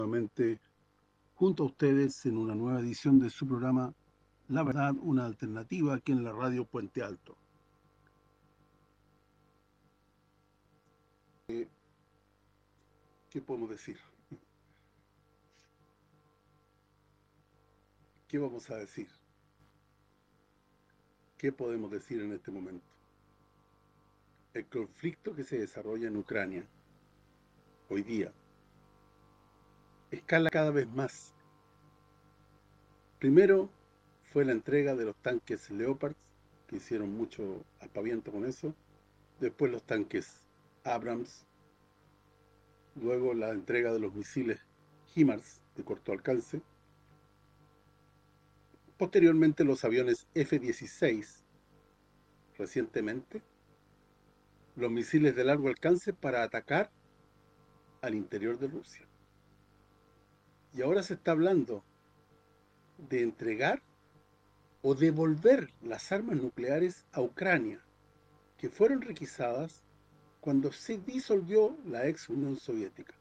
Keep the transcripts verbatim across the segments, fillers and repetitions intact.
nuevamente junto a ustedes en una nueva edición de su programa La Verdad, una alternativa aquí en la radio Puente Alto. Eh, ¿Qué podemos decir? ¿Qué vamos a decir? ¿Qué podemos decir en este momento? El conflicto que se desarrolla en Ucrania hoy día escala cada vez más. Primero fue la entrega de los tanques Leopard, que hicieron mucho aspaviento con eso. Después los tanques Abrams. Luego la entrega de los misiles HIMARS de corto alcance. Posteriormente los aviones F dieciséis, recientemente, los misiles de largo alcance para atacar al interior de Rusia. Y ahora se está hablando de entregar o devolver las armas nucleares a Ucrania, que fueron requisadas cuando se disolvió la ex Unión Soviética.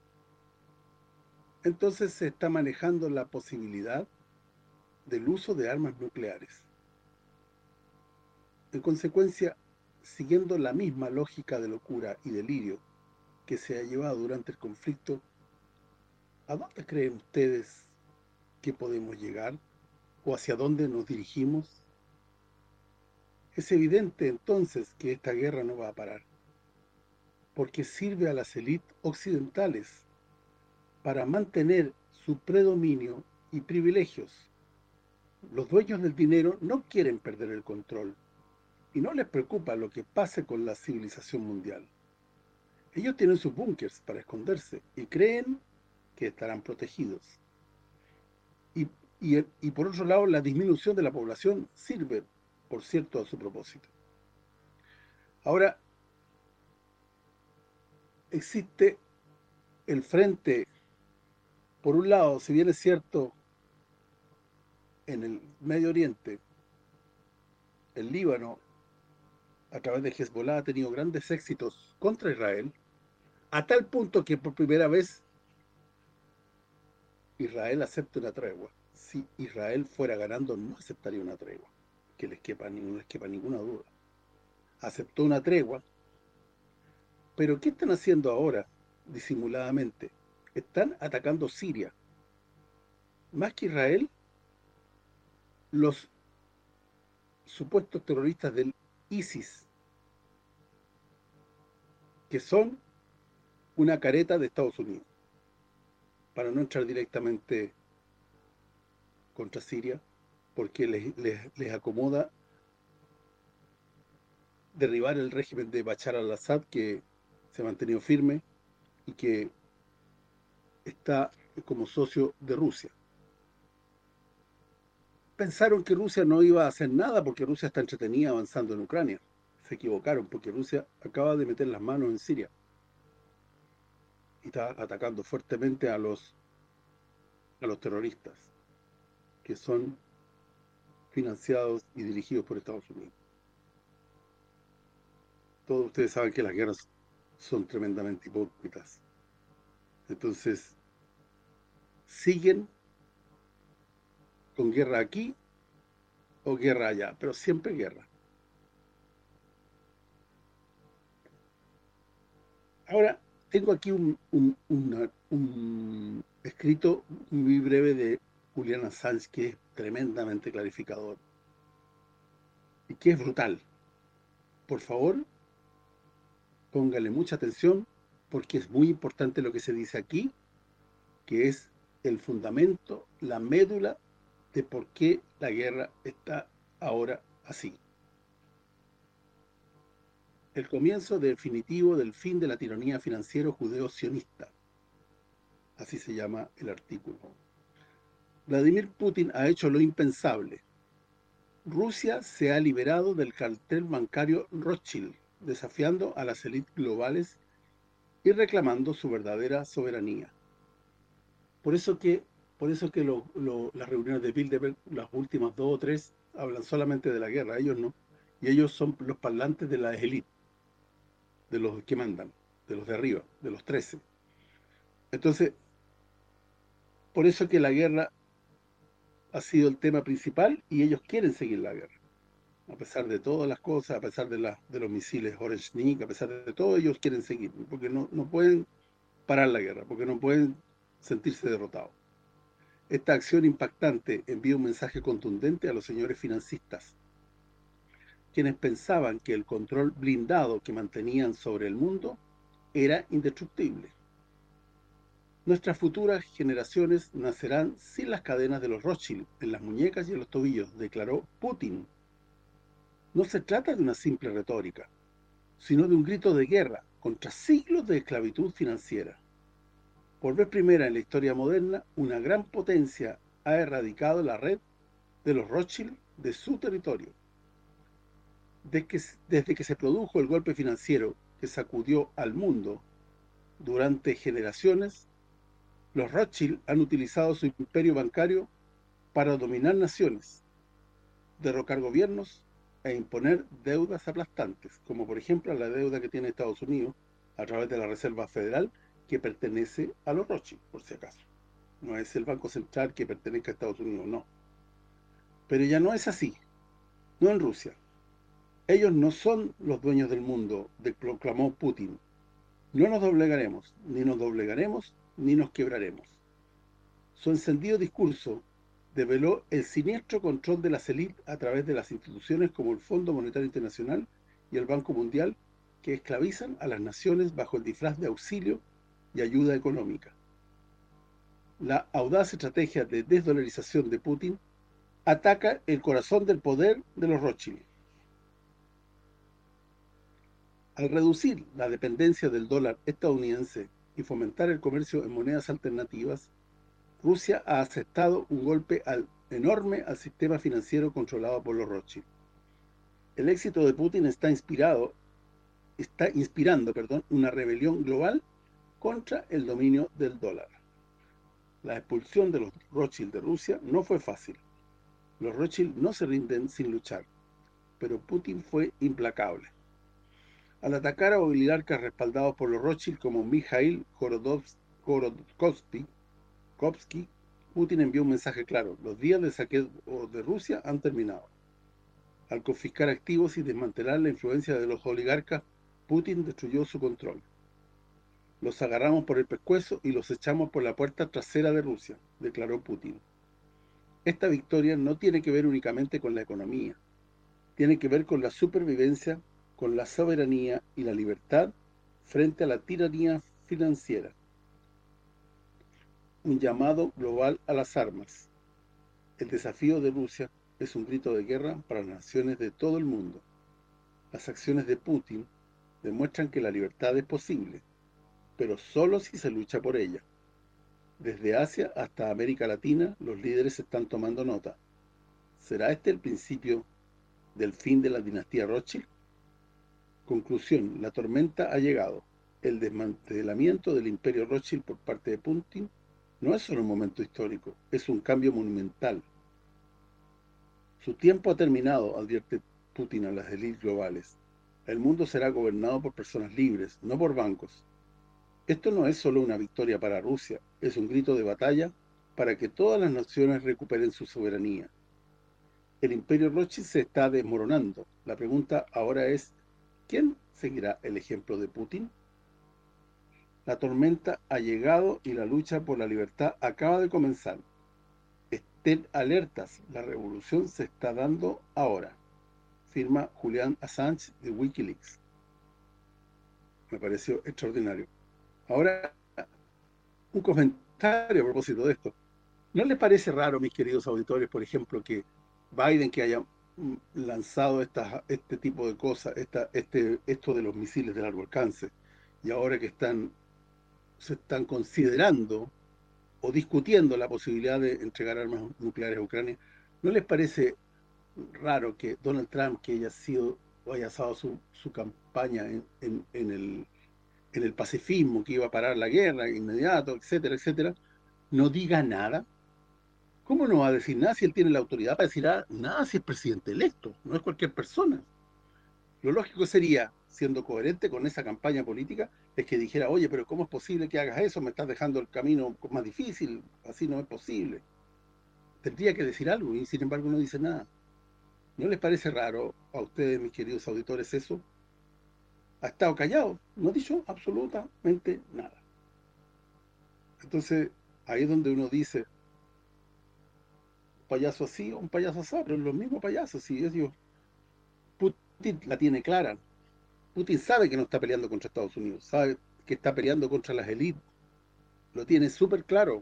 Entonces se está manejando la posibilidad del uso de armas nucleares. En consecuencia, siguiendo la misma lógica de locura y delirio que se ha llevado durante el conflicto, ¿a dónde creen ustedes que podemos llegar? ¿O hacia dónde nos dirigimos? Es evidente entonces que esta guerra no va a parar, porque sirve a las élites occidentales para mantener su predominio y privilegios. Los dueños del dinero no quieren perder el control, y no les preocupa lo que pase con la civilización mundial. Ellos tienen sus búnkers para esconderse y creen que estarán protegidos. Y, y, y por otro lado, la disminución de la población sirve, por cierto, a su propósito. Ahora, existe el frente, por un lado, si bien es cierto, en el Medio Oriente, el Líbano, a través de Hezbollah, ha tenido grandes éxitos contra Israel, a tal punto que por primera vez Israel acepta una tregua. Si Israel fuera ganando, no aceptaría una tregua, que les quepa, no les quepa ninguna duda. Aceptó una tregua, pero ¿qué están haciendo ahora, disimuladamente? Están atacando Siria. Más que Israel, los supuestos terroristas del ISIS, que son una careta de Estados Unidos, para no entrar directamente contra Siria, porque les, les, les acomoda derribar el régimen de Bashar al-Assad, que se ha mantenido firme y que está como socio de Rusia. Pensaron que Rusia no iba a hacer nada porque Rusia está entretenida avanzando en Ucrania. Se equivocaron porque Rusia acaba de meter las manos en Siria y está atacando fuertemente a los a los terroristas que son financiados y dirigidos por Estados Unidos. Todos ustedes saben que las guerras son tremendamente hipócritas. Entonces, siguen con guerra aquí o guerra allá, pero siempre guerra. Ahora, tengo aquí un, un, una, un escrito muy breve de Julian Assange, que es tremendamente clarificador y que es brutal. Por favor, póngale mucha atención, porque es muy importante lo que se dice aquí, que es el fundamento, la médula de por qué la guerra está ahora así. El comienzo definitivo del fin de la tiranía financiero judeo-sionista. Así se llama el artículo. Vladimir Putin ha hecho lo impensable. Rusia se ha liberado del cartel bancario Rothschild, desafiando a las élites globales y reclamando su verdadera soberanía. Por eso que por eso que lo, lo, las reuniones de Bilderberg, las últimas dos o tres, hablan solamente de la guerra, ellos no. Y ellos son los parlantes de la élite, de los que mandan, de los de arriba, de los trece. Entonces, por eso que la guerra ha sido el tema principal y ellos quieren seguir la guerra. A pesar de todas las cosas, a pesar de, la, de los misiles Oreshnik, a pesar de todo, ellos quieren seguir, porque no, no pueden parar la guerra, porque no pueden sentirse derrotados. Esta acción impactante envía un mensaje contundente a los señores financistas, quienes pensaban que el control blindado que mantenían sobre el mundo era indestructible. Nuestras futuras generaciones nacerán sin las cadenas de los Rothschild en las muñecas y en los tobillos, declaró Putin. No se trata de una simple retórica, sino de un grito de guerra contra siglos de esclavitud financiera. Por vez primera en la historia moderna, una gran potencia ha erradicado la red de los Rothschild de su territorio. Desde que, desde que se produjo el golpe financiero que sacudió al mundo durante generaciones, los Rothschild han utilizado su imperio bancario para dominar naciones, derrocar gobiernos e imponer deudas aplastantes, como por ejemplo la deuda que tiene Estados Unidos a través de la Reserva Federal, que pertenece a los Rothschild, por si acaso. No es el Banco Central que pertenezca a Estados Unidos, no. Pero ya no es así, no en Rusia. Ellos no son los dueños del mundo, proclamó Putin. No nos doblegaremos, ni nos doblegaremos, ni nos quebraremos. Su encendido discurso develó el siniestro control de las élites a través de las instituciones como el Fondo Monetario Internacional y el Banco Mundial, que esclavizan a las naciones bajo el disfraz de auxilio y ayuda económica. La audaz estrategia de desdolarización de Putin ataca el corazón del poder de los Rothschild. Al reducir la dependencia del dólar estadounidense y fomentar el comercio en monedas alternativas, Rusia ha aceptado un golpe al, enorme al sistema financiero controlado por los Rothschild. El éxito de Putin está inspirado, está inspirando, perdón, una rebelión global contra el dominio del dólar. La expulsión de los Rothschild de Rusia no fue fácil. Los Rothschild no se rinden sin luchar, pero Putin fue implacable. Al atacar a oligarcas respaldados por los Rothschild como Mikhail Khodorkovsky, Putin envió un mensaje claro: los días de saqueo de Rusia han terminado. Al confiscar activos y desmantelar la influencia de los oligarcas, Putin destruyó su control. Los agarramos por el pescuezo y los echamos por la puerta trasera de Rusia, declaró Putin. Esta victoria no tiene que ver únicamente con la economía, tiene que ver con la supervivencia, con la soberanía y la libertad frente a la tiranía financiera. Un llamado global a las armas. El desafío de Rusia es un grito de guerra para las naciones de todo el mundo. Las acciones de Putin demuestran que la libertad es posible, pero solo si se lucha por ella. Desde Asia hasta América Latina, los líderes están tomando nota. ¿Será este el principio del fin de la dinastía Rothschild? Conclusión: la tormenta ha llegado. El desmantelamiento del imperio Rothschild por parte de Putin no es solo un momento histórico, es un cambio monumental. Su tiempo ha terminado, advierte Putin a las élites globales. El mundo será gobernado por personas libres, no por bancos. Esto no es solo una victoria para Rusia, es un grito de batalla para que todas las naciones recuperen su soberanía. El imperio Rothschild se está desmoronando. La pregunta ahora es: ¿quién seguirá el ejemplo de Putin? La tormenta ha llegado y la lucha por la libertad acaba de comenzar. Estén alertas, la revolución se está dando ahora. Firma Julian Assange de Wikileaks. Me pareció extraordinario. Ahora, un comentario a propósito de esto. ¿No les parece raro, mis queridos auditores, por ejemplo, que Biden, que haya lanzado esta, este tipo de cosas, esta, este, esto de los misiles de largo alcance, y ahora que están se están considerando o discutiendo la posibilidad de entregar armas nucleares a Ucrania, ¿no les parece raro que Donald Trump, que haya sido o haya basado su, su campaña en, en, en, el, en el pacifismo, que iba a parar la guerra inmediato, etcétera, etcétera, no diga nada? ¿Cómo no va a decir nada si él tiene la autoridad para decir nada si es presidente electo? No es cualquier persona. Lo lógico sería, siendo coherente con esa campaña política, es que dijera, oye, pero ¿cómo es posible que hagas eso? Me estás dejando el camino más difícil, así no es posible. Tendría que decir algo y sin embargo no dice nada. ¿No les parece raro a ustedes, mis queridos auditores, eso? Ha estado callado, no ha dicho absolutamente nada. Entonces, ahí es donde uno dice, un payaso así o un payaso así, pero los mismos payasos, si ellos, Putin la tiene clara. Putin sabe que no está peleando contra Estados Unidos, sabe que está peleando contra las élites, lo tiene súper claro.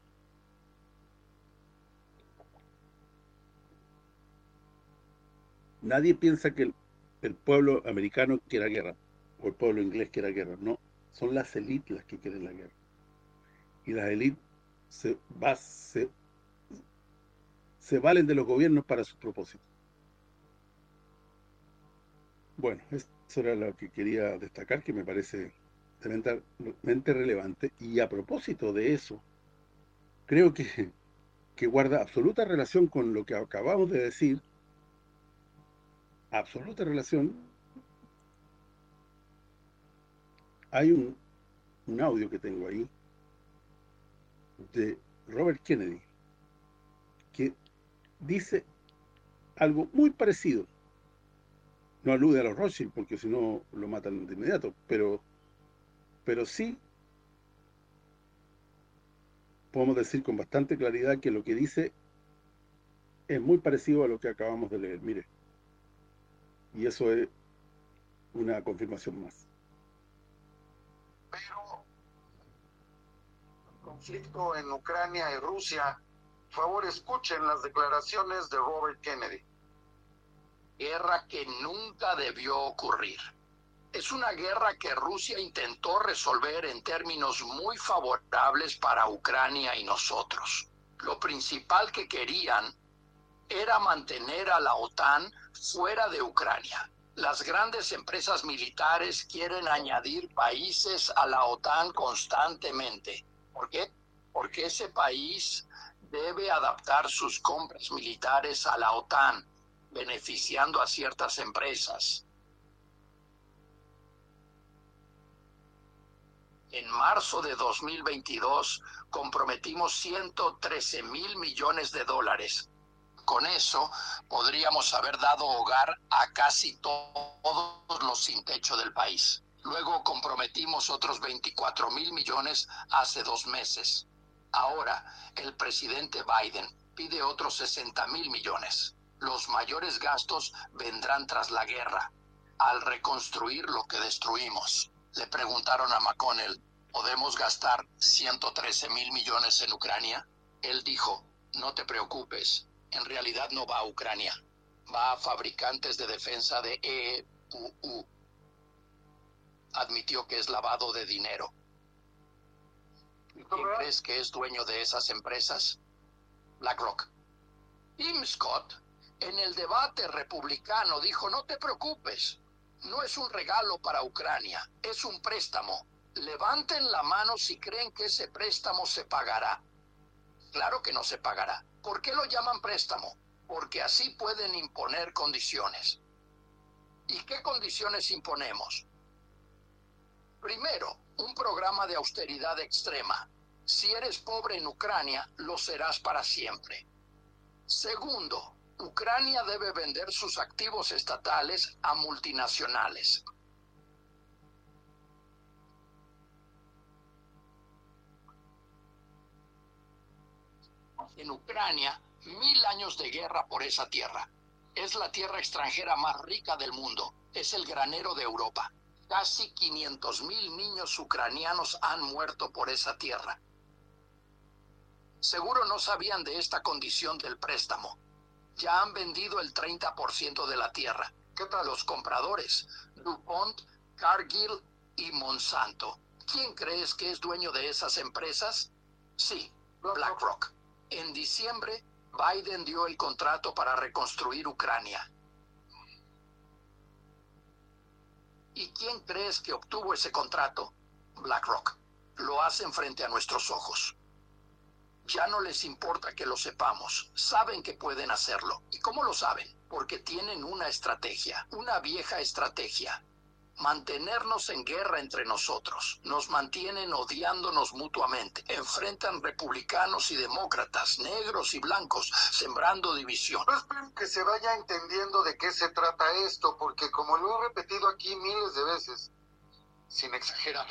Nadie piensa que el, el pueblo americano quiera guerra, o el pueblo inglés quiera guerra, no. Son las élites las que quieren la guerra. Y las élites se, va, se, se valen de los gobiernos para sus propósitos. Bueno, eso era lo que quería destacar, que me parece tremendamente relevante. Y a propósito de eso, creo que, que guarda absoluta relación con lo que acabamos de decir, absoluta relación. Hay un, un audio que tengo ahí de Robert Kennedy, que dice algo muy parecido. No alude a los Rothschild, porque si no lo matan de inmediato, pero, pero sí podemos decir con bastante claridad que lo que dice es muy parecido a lo que acabamos de leer, mire. Y eso es una confirmación más. Pero el conflicto en Ucrania y Rusia, por favor escuchen las declaraciones de Robert Kennedy. Guerra que nunca debió ocurrir. Es una guerra que Rusia intentó resolver en términos muy favorables para Ucrania y nosotros. Lo principal que querían era mantener a la OTAN fuera de Ucrania. Las grandes empresas militares quieren añadir países a la OTAN constantemente. ¿Por qué? Porque ese país debe adaptar sus compras militares a la OTAN, beneficiando a ciertas empresas. En marzo de dos mil veintidós comprometimos ciento trece mil millones de dólares. Con eso podríamos haber dado hogar a casi todos los sin techo del país. Luego comprometimos otros veinticuatro mil millones hace dos meses. Ahora el presidente Biden pide otros sesenta mil millones. Los mayores gastos vendrán tras la guerra, al reconstruir lo que destruimos. Le preguntaron a McConnell, ¿podemos gastar ciento trece mil millones en Ucrania? Él dijo, no te preocupes, en realidad no va a Ucrania, va a fabricantes de defensa de E U U. Admitió que es lavado de dinero. ¿Quién crees que es dueño de esas empresas? BlackRock. Tim Scott, en el debate republicano, dijo, no te preocupes, no es un regalo para Ucrania, es un préstamo. Levanten la mano si creen que ese préstamo se pagará. Claro que no se pagará. ¿Por qué lo llaman préstamo? Porque así pueden imponer condiciones. ¿Y qué condiciones imponemos? Primero, un programa de austeridad extrema. Si eres pobre en Ucrania, lo serás para siempre. Segundo, Ucrania debe vender sus activos estatales a multinacionales. En Ucrania, mil años de guerra por esa tierra. Es la tierra extranjera más rica del mundo. Es el granero de Europa. Casi quinientos mil niños ucranianos han muerto por esa tierra. Seguro no sabían de esta condición del préstamo. Ya han vendido el treinta por ciento de la tierra. ¿Qué tal los compradores? DuPont, Cargill y Monsanto. ¿Quién crees que es dueño de esas empresas? Sí, BlackRock. En diciembre, Biden dio el contrato para reconstruir Ucrania. ¿Y quién crees que obtuvo ese contrato? BlackRock. Lo hacen frente a nuestros ojos. Ya no les importa que lo sepamos, saben que pueden hacerlo. ¿Y cómo lo saben? Porque tienen una estrategia, una vieja estrategia. Mantenernos en guerra entre nosotros. Nos mantienen odiándonos mutuamente. Enfrentan republicanos y demócratas, negros y blancos, sembrando división. Pero espero que se vaya entendiendo de qué se trata esto, porque como lo he repetido aquí miles de veces, sin exagerar,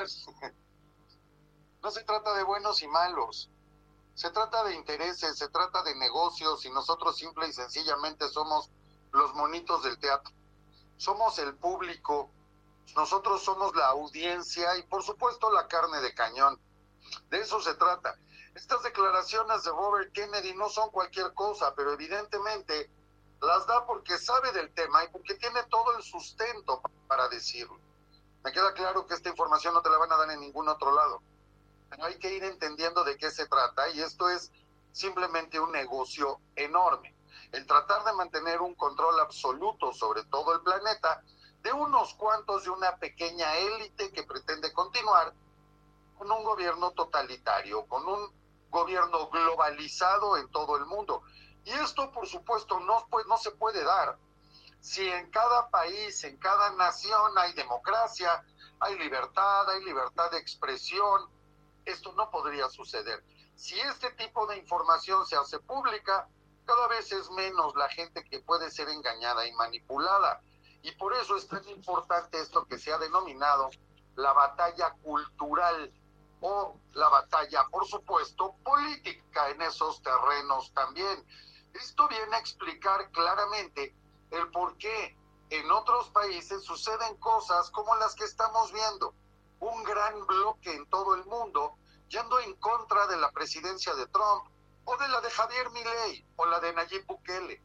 no se trata de buenos y malos. Se trata de intereses, se trata de negocios, y nosotros simple y sencillamente somos los monitos del teatro. Somos el público. Nosotros somos la audiencia y por supuesto la carne de cañón. De eso se trata. Estas declaraciones de Robert Kennedy no son cualquier cosa, pero evidentemente las da porque sabe del tema y porque tiene todo el sustento para decirlo. Me queda claro que esta información no te la van a dar en ningún otro lado. Pero hay que ir entendiendo de qué se trata, y esto es simplemente un negocio enorme. El tratar de mantener un control absoluto sobre todo el planeta de unos cuantos de una pequeña élite que pretende continuar con un gobierno totalitario, con un gobierno globalizado en todo el mundo. Y esto, por supuesto, no, pues, no se puede dar. Si en cada país, en cada nación hay democracia, hay libertad, hay libertad de expresión, esto no podría suceder. Si este tipo de información se hace pública, cada vez es menos la gente que puede ser engañada y manipulada. Y por eso es tan importante esto que se ha denominado la batalla cultural o la batalla, por supuesto, política en esos terrenos también. Esto viene a explicar claramente el por qué en otros países suceden cosas como las que estamos viendo. Un gran bloque en todo el mundo yendo en contra de la presidencia de Trump o de la de Javier Milei o la de Nayib Bukele.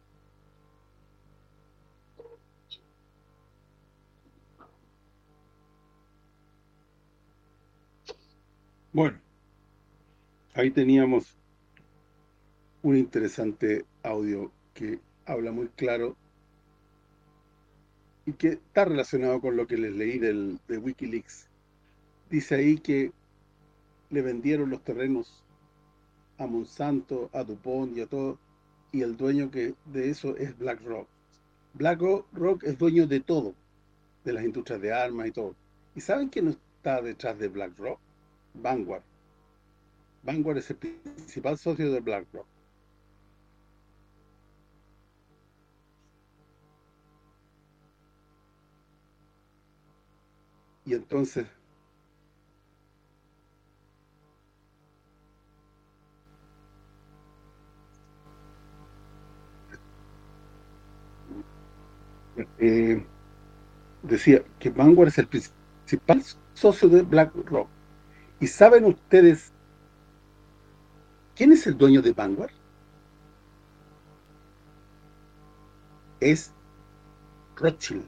Bueno, ahí teníamos un interesante audio que habla muy claro y que está relacionado con lo que les leí del, de Wikileaks. Dice ahí que le vendieron los terrenos a Monsanto, a DuPont y a todo, y el dueño que de eso es BlackRock. BlackRock es dueño de todo, de las industrias de armas y todo. ¿Y saben quién está detrás de BlackRock? Vanguard. Vanguard es el principal socio de BlackRock. Y entonces eh, decía que Vanguard es el principal socio de BlackRock. ¿Y saben ustedes quién es el dueño de Vanguard? Es Rothschild.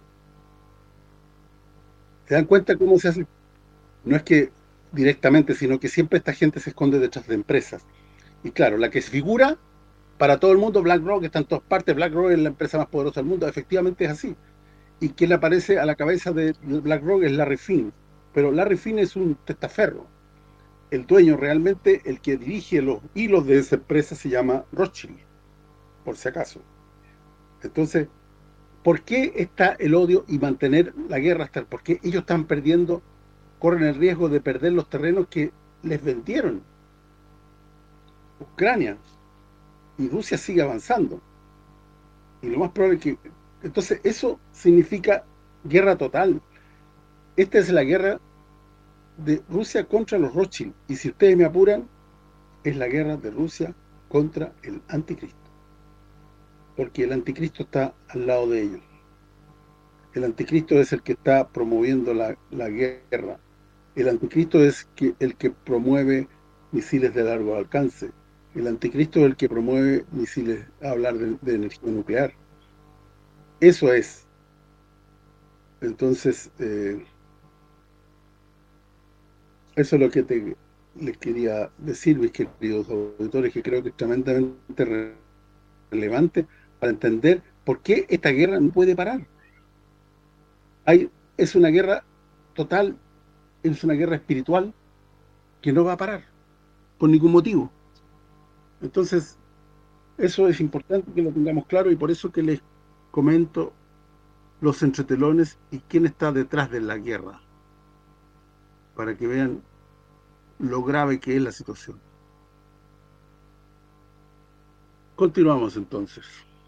¿Se dan cuenta cómo se hace? No es que directamente, sino que siempre esta gente se esconde detrás de empresas. Y claro, la que se figura para todo el mundo, BlackRock, está en todas partes. BlackRock es la empresa más poderosa del mundo. Efectivamente es así. Y quien aparece a la cabeza de BlackRock es Larry Fink. Pero Larry Fink es un testaferro. El dueño realmente, el que dirige los hilos de esa empresa, se llama Rothschild, por si acaso. Entonces, ¿por qué está el odio y mantener la guerra hasta el? Porque ellos están perdiendo, corren el riesgo de perder los terrenos que les vendieron Ucrania, y Rusia sigue avanzando. Y lo más probable es que... Entonces, eso significa guerra total. Esta es la guerra de Rusia contra los Rothschild. Y si ustedes me apuran, es la guerra de Rusia contra el anticristo. Porque el anticristo está al lado de ellos. El anticristo es el que está promoviendo la, la guerra. El anticristo es que, el que promueve misiles de largo alcance. El anticristo es el que promueve misiles, a hablar de, de energía nuclear. Eso es. Entonces, eh, eso es lo que te, les quería decir, mis queridos auditores, que creo que es tremendamente relevante para entender por qué esta guerra no puede parar. Hay, es una guerra total, es una guerra espiritual que no va a parar, por ningún motivo. Entonces, eso es importante que lo tengamos claro, y por eso que les comento los entretelones y quién está detrás de la guerra, para que vean lo grave que es la situación. Continuamos entonces.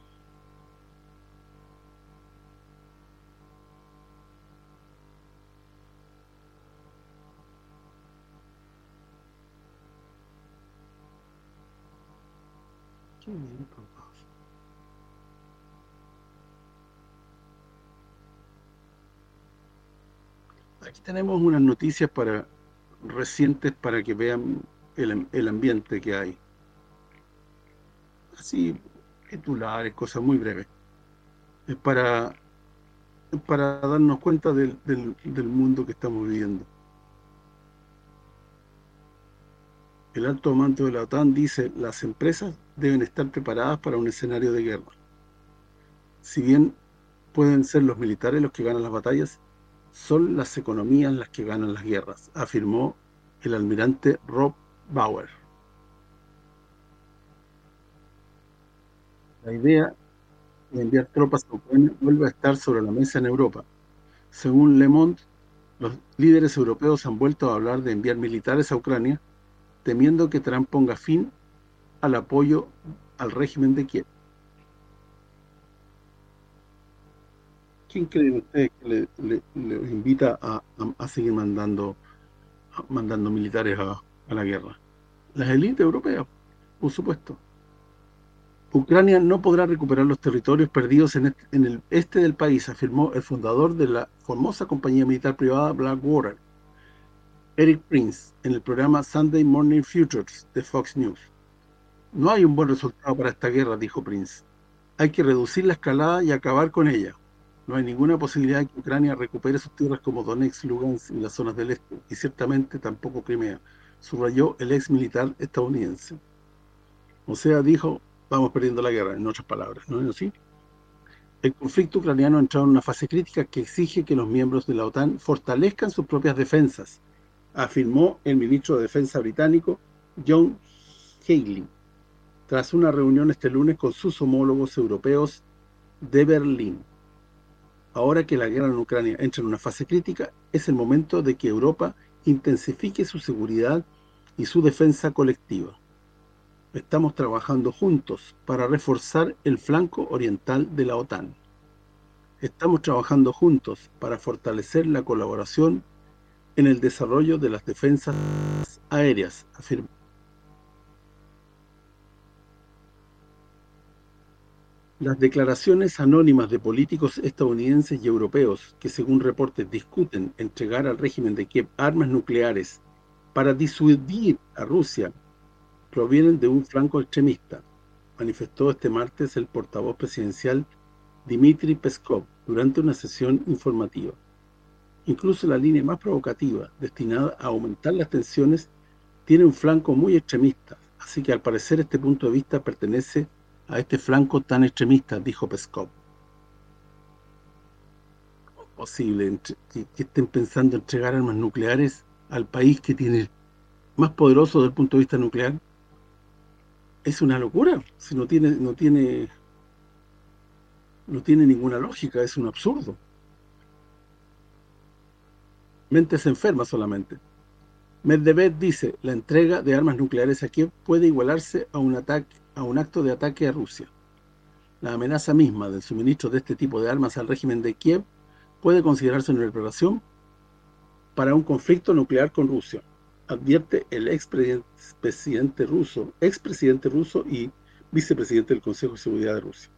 Qué bien, papá. Aquí tenemos unas noticias para recientes para que vean el, el ambiente que hay. Así, titulares, cosas muy breves. Es para, para darnos cuenta del, del, del mundo que estamos viviendo. El alto mando de la OTAN dice: las empresas deben estar preparadas para un escenario de guerra. Si bien pueden ser los militares los que ganan las batallas, son las economías las que ganan las guerras, afirmó el almirante Rob Bauer. La idea de enviar tropas a Ucrania vuelve a estar sobre la mesa en Europa. Según Le Monde, los líderes europeos han vuelto a hablar de enviar militares a Ucrania, temiendo que Trump ponga fin al apoyo al régimen de Kiev. ¿Quién creen ustedes que le, le, le invita a, a, a seguir mandando a, mandando militares a, a la guerra? Las élites europeas, por supuesto. Ucrania no podrá recuperar los territorios perdidos en, este, en el este del país, afirmó el fundador de la famosa compañía militar privada Blackwater, Eric Prince, en el programa Sunday Morning Futures de Fox News. No hay un buen resultado para esta guerra, dijo Prince. Hay que reducir la escalada y acabar con ella. No hay ninguna posibilidad de que Ucrania recupere sus tierras como Donetsk, Lugansk y las zonas del este, y ciertamente tampoco Crimea, subrayó el ex militar estadounidense. O sea, dijo, vamos perdiendo la guerra, en otras palabras, ¿no es así? El conflicto ucraniano ha entrado en una fase crítica que exige que los miembros de la OTAN fortalezcan sus propias defensas, afirmó el ministro de Defensa británico John Healey, tras una reunión este lunes con sus homólogos europeos de Berlín. Ahora que la guerra en Ucrania entra en una fase crítica, es el momento de que Europa intensifique su seguridad y su defensa colectiva. Estamos trabajando juntos para reforzar el flanco oriental de la OTAN. Estamos trabajando juntos para fortalecer la colaboración en el desarrollo de las defensas aéreas, afirmó. Las declaraciones anónimas de políticos estadounidenses y europeos que, según reportes, discuten entregar al régimen de Kiev armas nucleares para disuadir a Rusia provienen de un flanco extremista, manifestó este martes el portavoz presidencial Dmitry Peskov durante una sesión informativa. Incluso la línea más provocativa, destinada a aumentar las tensiones, tiene un flanco muy extremista, así que al parecer este punto de vista pertenece a este flanco tan extremista, dijo Peskov. ¿Cómo es posible que, que estén pensando en entregar armas nucleares al país que tiene más poderoso desde el punto de vista nuclear? Es una locura, si no tiene no tiene no tiene ninguna lógica, es un absurdo. Mentes enfermas solamente. Medvedev dice, la entrega de armas nucleares a Kiev puede igualarse a un ataque a un acto de ataque a Rusia. La amenaza misma del suministro de este tipo de armas al régimen de Kiev puede considerarse una preparación para un conflicto nuclear con Rusia, advierte el expresidente ruso, expresidente ruso y vicepresidente del Consejo de Seguridad de Rusia.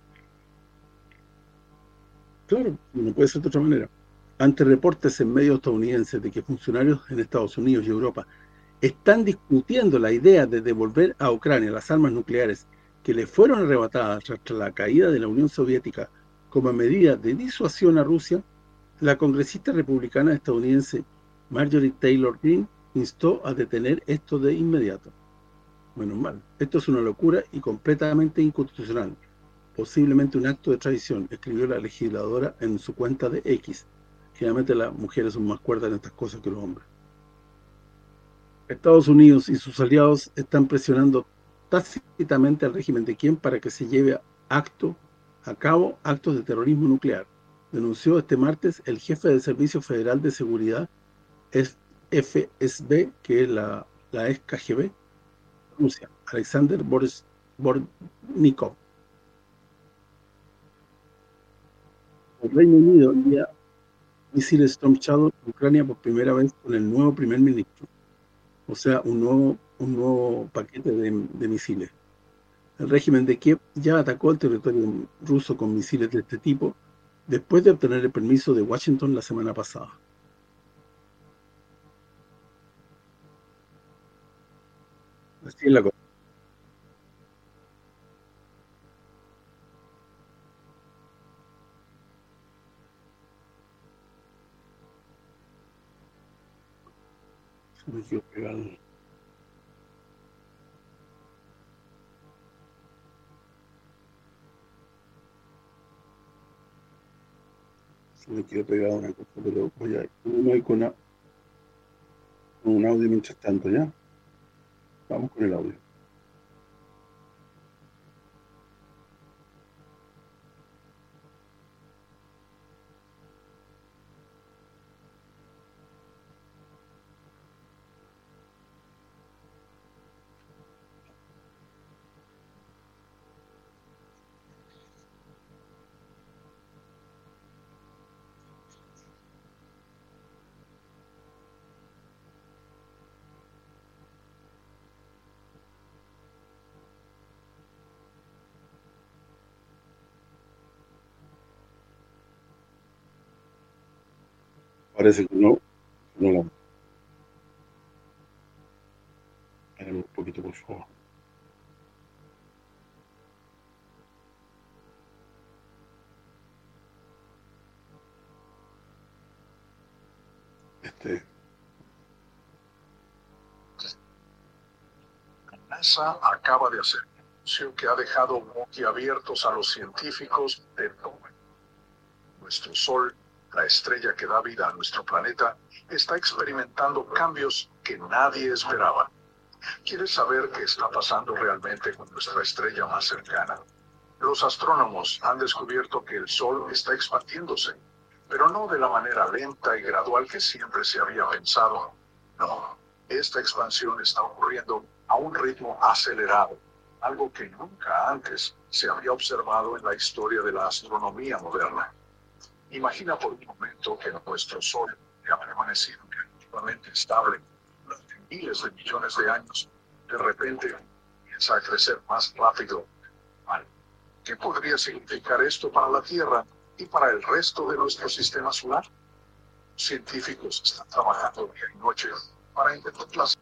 Claro, no puede ser de otra manera. Ante reportes en medios estadounidenses de que funcionarios en Estados Unidos y Europa están discutiendo la idea de devolver a Ucrania las armas nucleares que le fueron arrebatadas tras la caída de la Unión Soviética como medida de disuasión a Rusia, la congresista republicana estadounidense Marjorie Taylor Greene instó a detener esto de inmediato. Menos mal, esto es una locura y completamente inconstitucional, posiblemente un acto de traición, escribió la legisladora en su cuenta de X. Generalmente las mujeres son más cuerdas en estas cosas que los hombres. Estados Unidos y sus aliados están presionando tácitamente al régimen de Kiev para que se lleve acto, a cabo actos de terrorismo nuclear, denunció este martes el jefe del Servicio Federal de Seguridad, F S B, que es la, la ex K G B, Rusia, Alexander Boris Bornikov. El Reino Unido envía misiles Storm Shadow a Ucrania por primera vez con el nuevo primer ministro, o sea, un nuevo, un nuevo paquete de, de misiles. El régimen de Kiev ya atacó el territorio ruso con misiles de este tipo después de obtener el permiso de Washington la semana pasada. Así es la cosa. Se me quedó pegado. Se me quedó pegado una cosa, pero voy a ir con, una, con un audio mientras tanto, ¿ya? Vamos con el audio. Parece que no, no la... Espérame un poquito, por favor. Este... La NASA acaba de hacer un anuncio que ha dejado boquiabiertos a los científicos de todo. Nuestro Sol, la estrella que da vida a nuestro planeta, está experimentando cambios que nadie esperaba. ¿Quieres saber qué está pasando realmente con nuestra estrella más cercana? Los astrónomos han descubierto que el Sol está expandiéndose, pero no de la manera lenta y gradual que siempre se había pensado. No, esta expansión está ocurriendo a un ritmo acelerado, algo que nunca antes se había observado en la historia de la astronomía moderna. Imagina por un momento que nuestro Sol, que ha permanecido relativamente estable durante miles de millones de años, de repente comienza a crecer más rápido. ¿Qué podría significar esto para la Tierra y para el resto de nuestro sistema solar? Científicos están trabajando día y noche para intentar las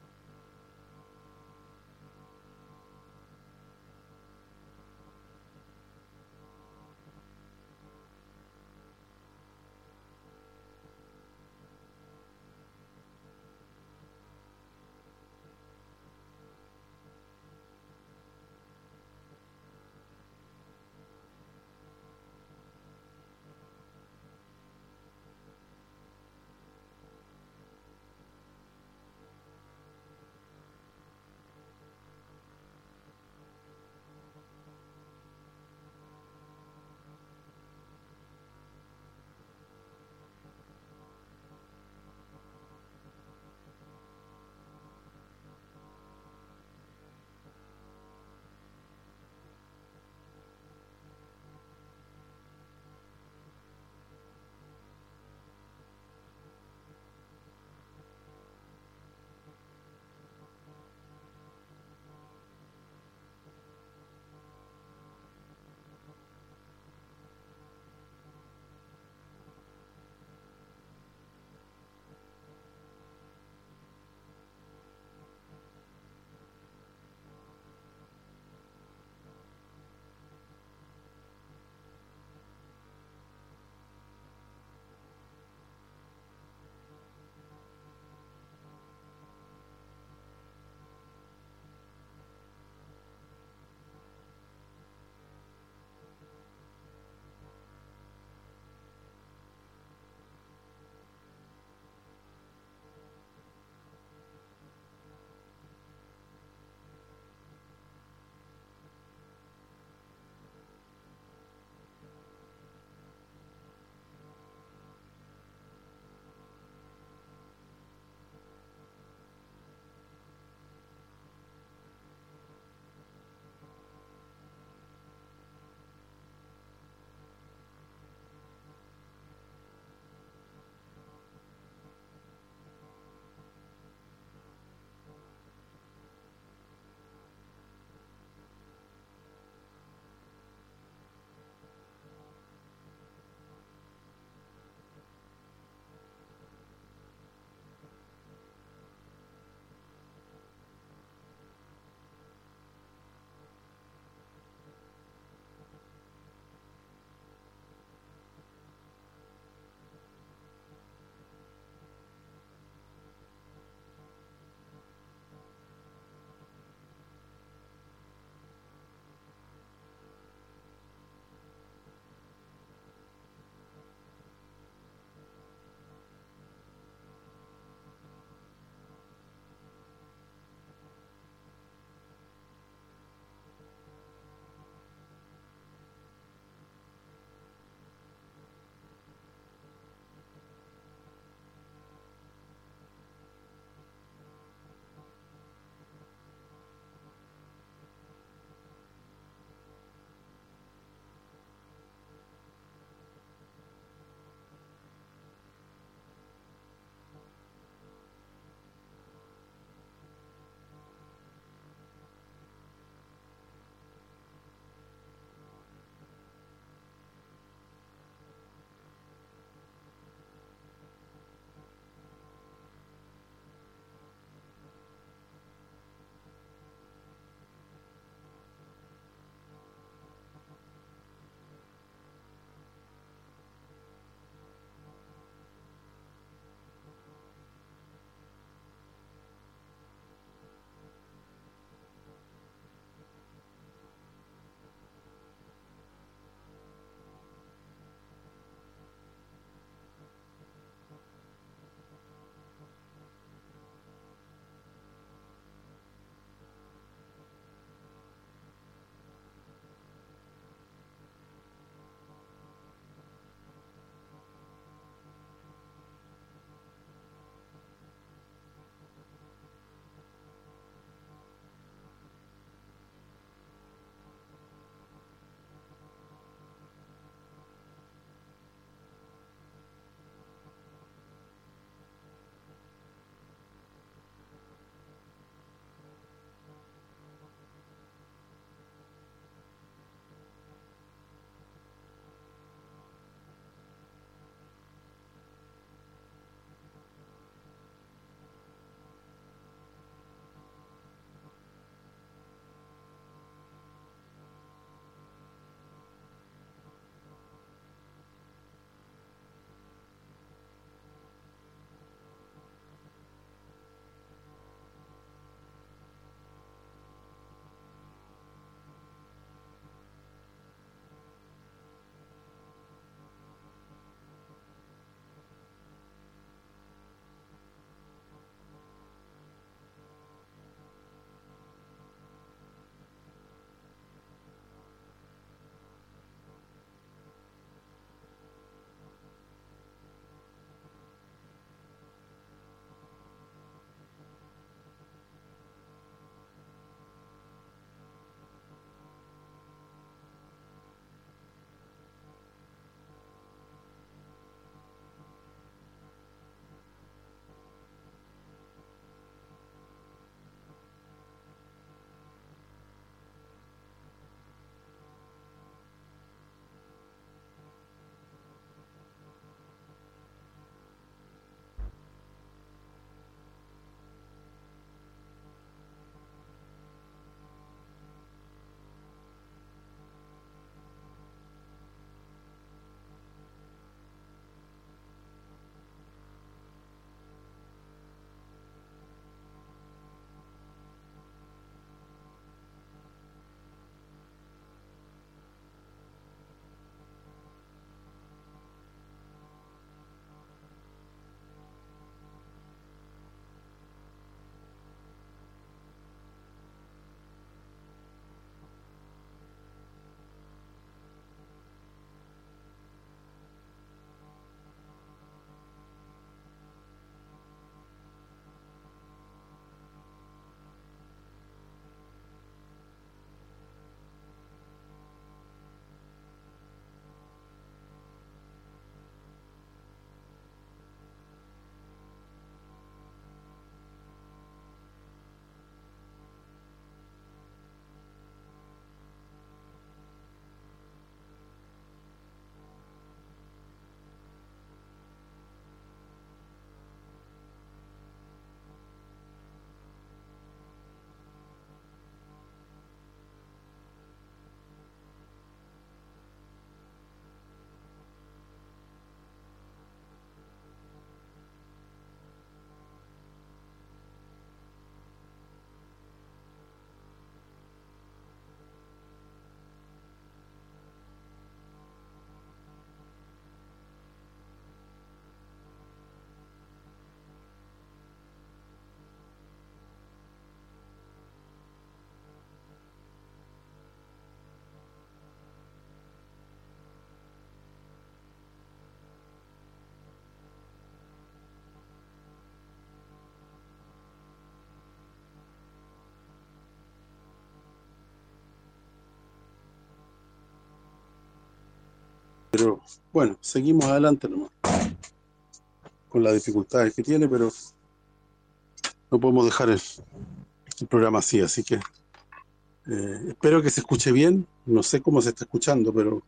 Pero bueno, seguimos adelante nomás, con las dificultades que tiene, pero no podemos dejar el, el programa así, así que eh, espero que se escuche bien. No sé cómo se está escuchando, pero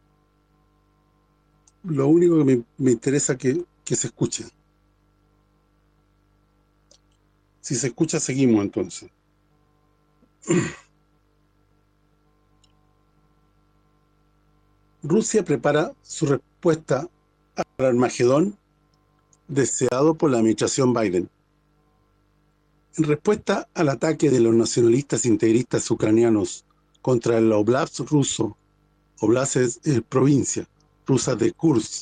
lo único que me, me interesa que, que se escuche. Si se escucha, seguimos entonces. Rusia prepara su respuesta al Armagedón deseado por la administración Biden. En respuesta al ataque de los nacionalistas integristas ucranianos contra el Oblast ruso, Oblast es eh, provincia rusa de Kursk,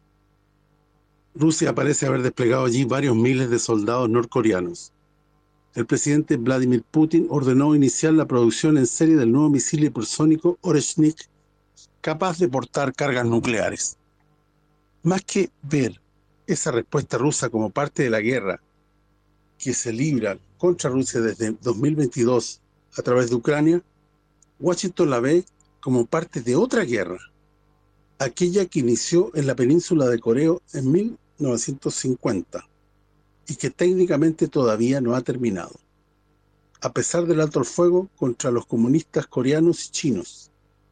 Rusia parece haber desplegado allí varios miles de soldados norcoreanos. El presidente Vladimir Putin ordenó iniciar la producción en serie del nuevo misil hipersónico Oreshnik, capaz de portar cargas nucleares. Más que ver esa respuesta rusa como parte de la guerra que se libra contra Rusia desde dos mil veintidós a través de Ucrania, Washington la ve como parte de otra guerra, aquella que inició en la península de Corea en mil novecientos cincuenta y que técnicamente todavía no ha terminado, a pesar del alto el fuego contra los comunistas coreanos y chinos.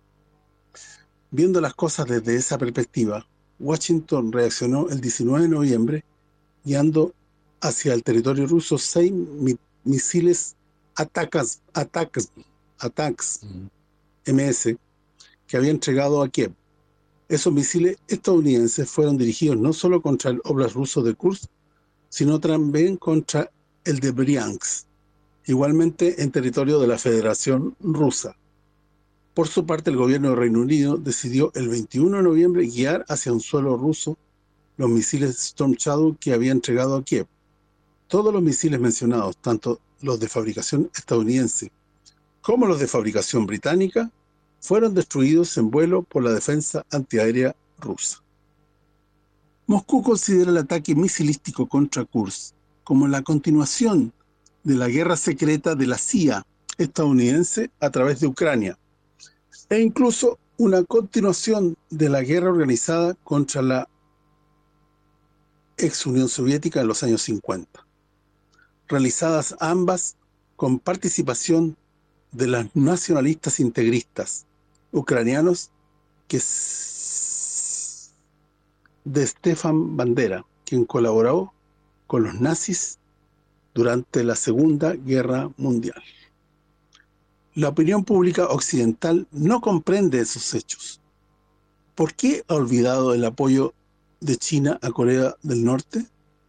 Viendo las cosas desde esa perspectiva, Washington reaccionó el diecinueve de noviembre guiando hacia el territorio ruso seis mi misiles Atakas, Atakas, Atakas M S que había entregado a Kiev. Esos misiles estadounidenses fueron dirigidos no solo contra el Oblast ruso de Kursk, sino también contra el de Bryansk, igualmente en territorio de la Federación Rusa. Por su parte, el gobierno de Reino Unido decidió el veintiuno de noviembre guiar hacia un suelo ruso los misiles Storm Shadow que había entregado a Kiev. Todos los misiles mencionados, tanto los de fabricación estadounidense como los de fabricación británica, fueron destruidos en vuelo por la defensa antiaérea rusa. Moscú considera el ataque misilístico contra Kursk como la continuación de la guerra secreta de la C I A estadounidense a través de Ucrania, e incluso una continuación de la guerra organizada contra la ex Unión Soviética en los años cincuenta, realizadas ambas con participación de los nacionalistas integristas ucranianos que de Stefan Bandera, quien colaboró con los nazis durante la Segunda Guerra Mundial. La opinión pública occidental no comprende esos hechos. ¿Por qué ha olvidado el apoyo de China a Corea del Norte?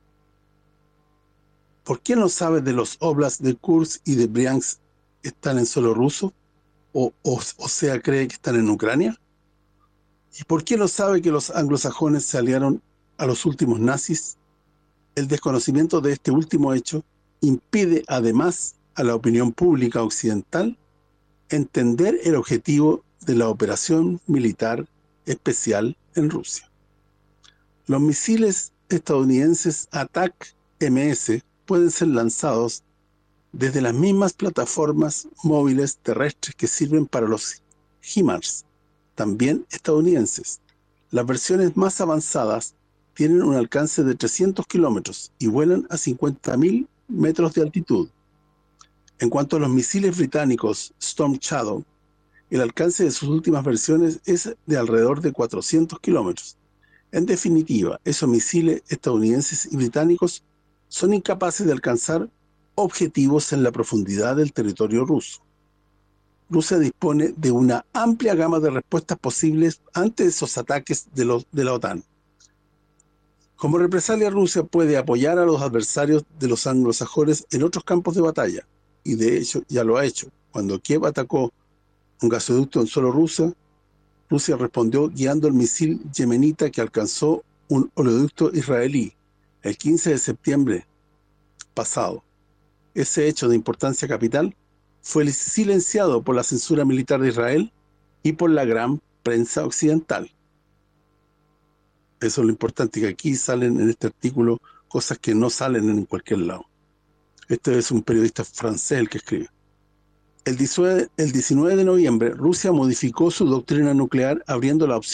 ¿Por qué no sabe de los oblasts de Kursk y de Bryansk están en suelo ruso? O, o, o sea, ¿cree que están en Ucrania? ¿Y por qué no sabe que los anglosajones se aliaron a los últimos nazis? El desconocimiento de este último hecho impide además a la opinión pública occidental entender el objetivo de la operación militar especial en Rusia. Los misiles estadounidenses Attack M S pueden ser lanzados desde las mismas plataformas móviles terrestres que sirven para los HIMARS, también estadounidenses. Las versiones más avanzadas tienen un alcance de trescientos kilómetros y vuelan a cincuenta mil metros de altitud. En cuanto a los misiles británicos Storm Shadow, el alcance de sus últimas versiones es de alrededor de cuatrocientos kilómetros. En definitiva, esos misiles estadounidenses y británicos son incapaces de alcanzar objetivos en la profundidad del territorio ruso. Rusia dispone de una amplia gama de respuestas posibles ante esos ataques de, los, de la OTAN. Como represalia, Rusia puede apoyar a los adversarios de los anglosajones en otros campos de batalla, y de hecho ya lo ha hecho. Cuando Kiev atacó un gasoducto en suelo ruso, Rusia respondió guiando el misil yemenita que alcanzó un oleoducto israelí el quince de septiembre pasado. Ese hecho de importancia capital fue silenciado por la censura militar de Israel y por la gran prensa occidental. Eso es lo importante, que aquí salen en este artículo cosas que no salen en cualquier lado. Este es un periodista francés el que escribe. El diecinueve de noviembre, Rusia modificó su doctrina nuclear abriendo la opción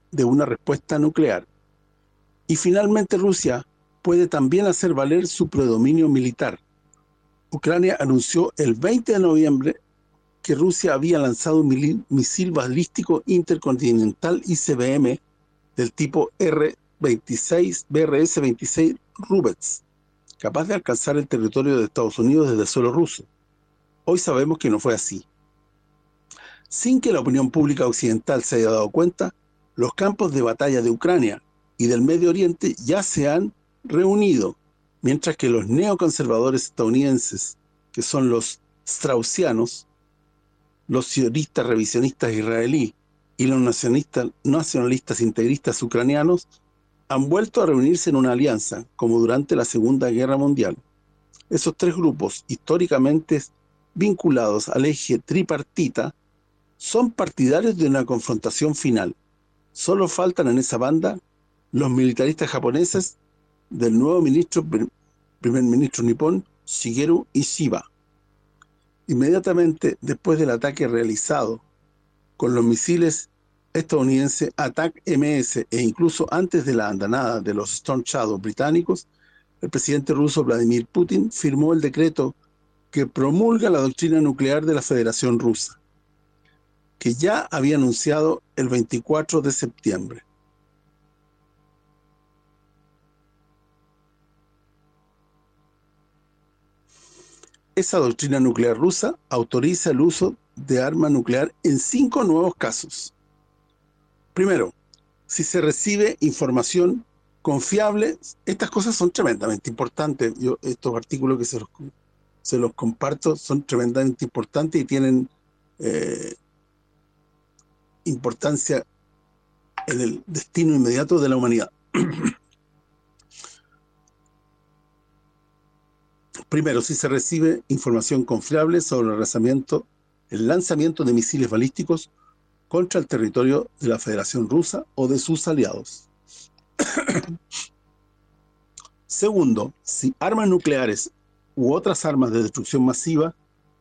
de una respuesta nuclear. Y finalmente Rusia puede también hacer valer su predominio militar. Ucrania anunció el veinte de noviembre que Rusia había lanzado un misil balístico intercontinental I C B M del tipo R veintiséis, B R S veintiséis Rubets, capaz de alcanzar el territorio de Estados Unidos desde el suelo ruso. Hoy sabemos que no fue así. Sin que la opinión pública occidental se haya dado cuenta, los campos de batalla de Ucrania y del Medio Oriente ya se han reunido, mientras que los neoconservadores estadounidenses, que son los straussianos, los sionistas revisionistas israelíes y los nacionalistas, nacionalistas integristas ucranianos, han vuelto a reunirse en una alianza, como durante la Segunda Guerra Mundial. Esos tres grupos, históricamente vinculados al eje tripartita, son partidarios de una confrontación final. Solo faltan en esa banda los militaristas japoneses del nuevo ministro, primer ministro nipón, Shigeru Ishiba. Inmediatamente después del ataque realizado con los misiles estadounidenses Attack M S e incluso antes de la andanada de los Storm Shadow británicos, el presidente ruso Vladimir Putin firmó el decreto que promulga la doctrina nuclear de la Federación Rusa, que ya había anunciado el veinticuatro de septiembre. Esa doctrina nuclear rusa autoriza el uso de arma nuclear en cinco nuevos casos. Primero, si se recibe información confiable, estas cosas son tremendamente importantes. Yo estos artículos que se los, se los comparto son tremendamente importantes y tienen eh, importancia en el destino inmediato de la humanidad. Primero, si se recibe información confiable sobre el lanzamiento, el lanzamiento de misiles balísticos contra el territorio de la Federación Rusa o de sus aliados. Segundo, si armas nucleares u otras armas de destrucción masiva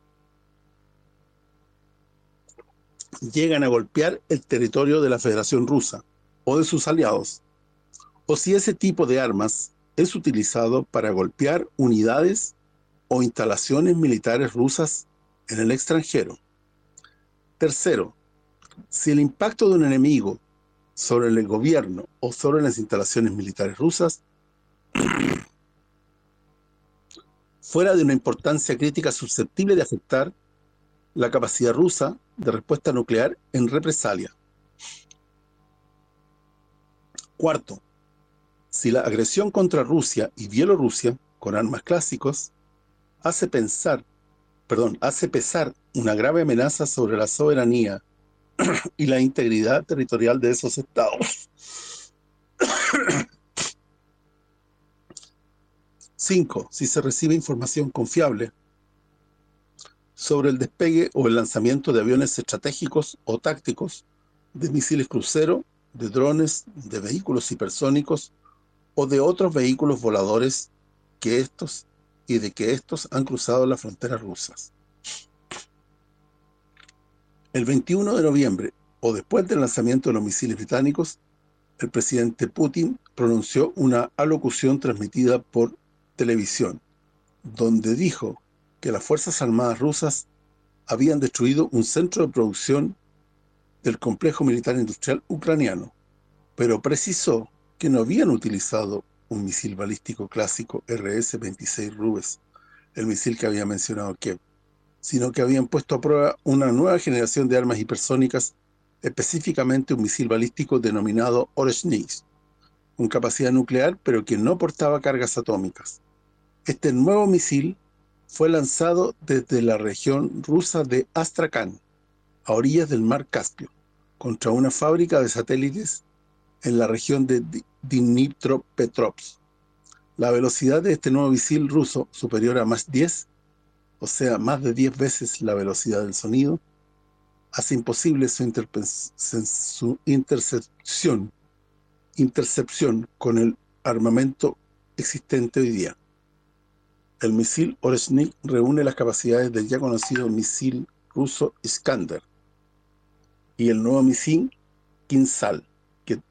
llegan a golpear el territorio de la Federación Rusa o de sus aliados, o si ese tipo de armas es utilizado para golpear unidades o instalaciones militares rusas en el extranjero. Tercero, si el impacto de un enemigo sobre el gobierno o sobre las instalaciones militares rusas fuera de una importancia crítica susceptible de afectar la capacidad rusa de respuesta nuclear en represalia. Cuarto, si la agresión contra Rusia y Bielorrusia con armas clásicas hace pensar, perdón, hace pesar una grave amenaza sobre la soberanía y la integridad territorial de esos estados. Cinco, si se recibe información confiable sobre el despegue o el lanzamiento de aviones estratégicos o tácticos, de misiles crucero, de drones, de vehículos hipersónicos o de otros vehículos voladores que estos y de que estos han cruzado las fronteras rusas. El veintiuno de noviembre, o después del lanzamiento de los misiles británicos, el presidente Putin pronunció una alocución transmitida por televisión, donde dijo que las Fuerzas Armadas rusas habían destruido un centro de producción del complejo militar industrial ucraniano, pero precisó que no habían utilizado un misil balístico clásico R S veintiséis Rubes, el misil que había mencionado Kiev, sino que habían puesto a prueba una nueva generación de armas hipersónicas, específicamente un misil balístico denominado Oreshnik, con capacidad nuclear pero que no portaba cargas atómicas. Este nuevo misil fue lanzado desde la región rusa de Astrakán, a orillas del mar Caspio, contra una fábrica de satélites en la región de Dnipropetrovsk. La velocidad de este nuevo misil ruso, superior a más diez, o sea, más de diez veces la velocidad del sonido, hace imposible su, su intercepción, intercepción con el armamento existente hoy día. El misil Oreshnik reúne las capacidades del ya conocido misil ruso Iskander y el nuevo misil Kinzhal, que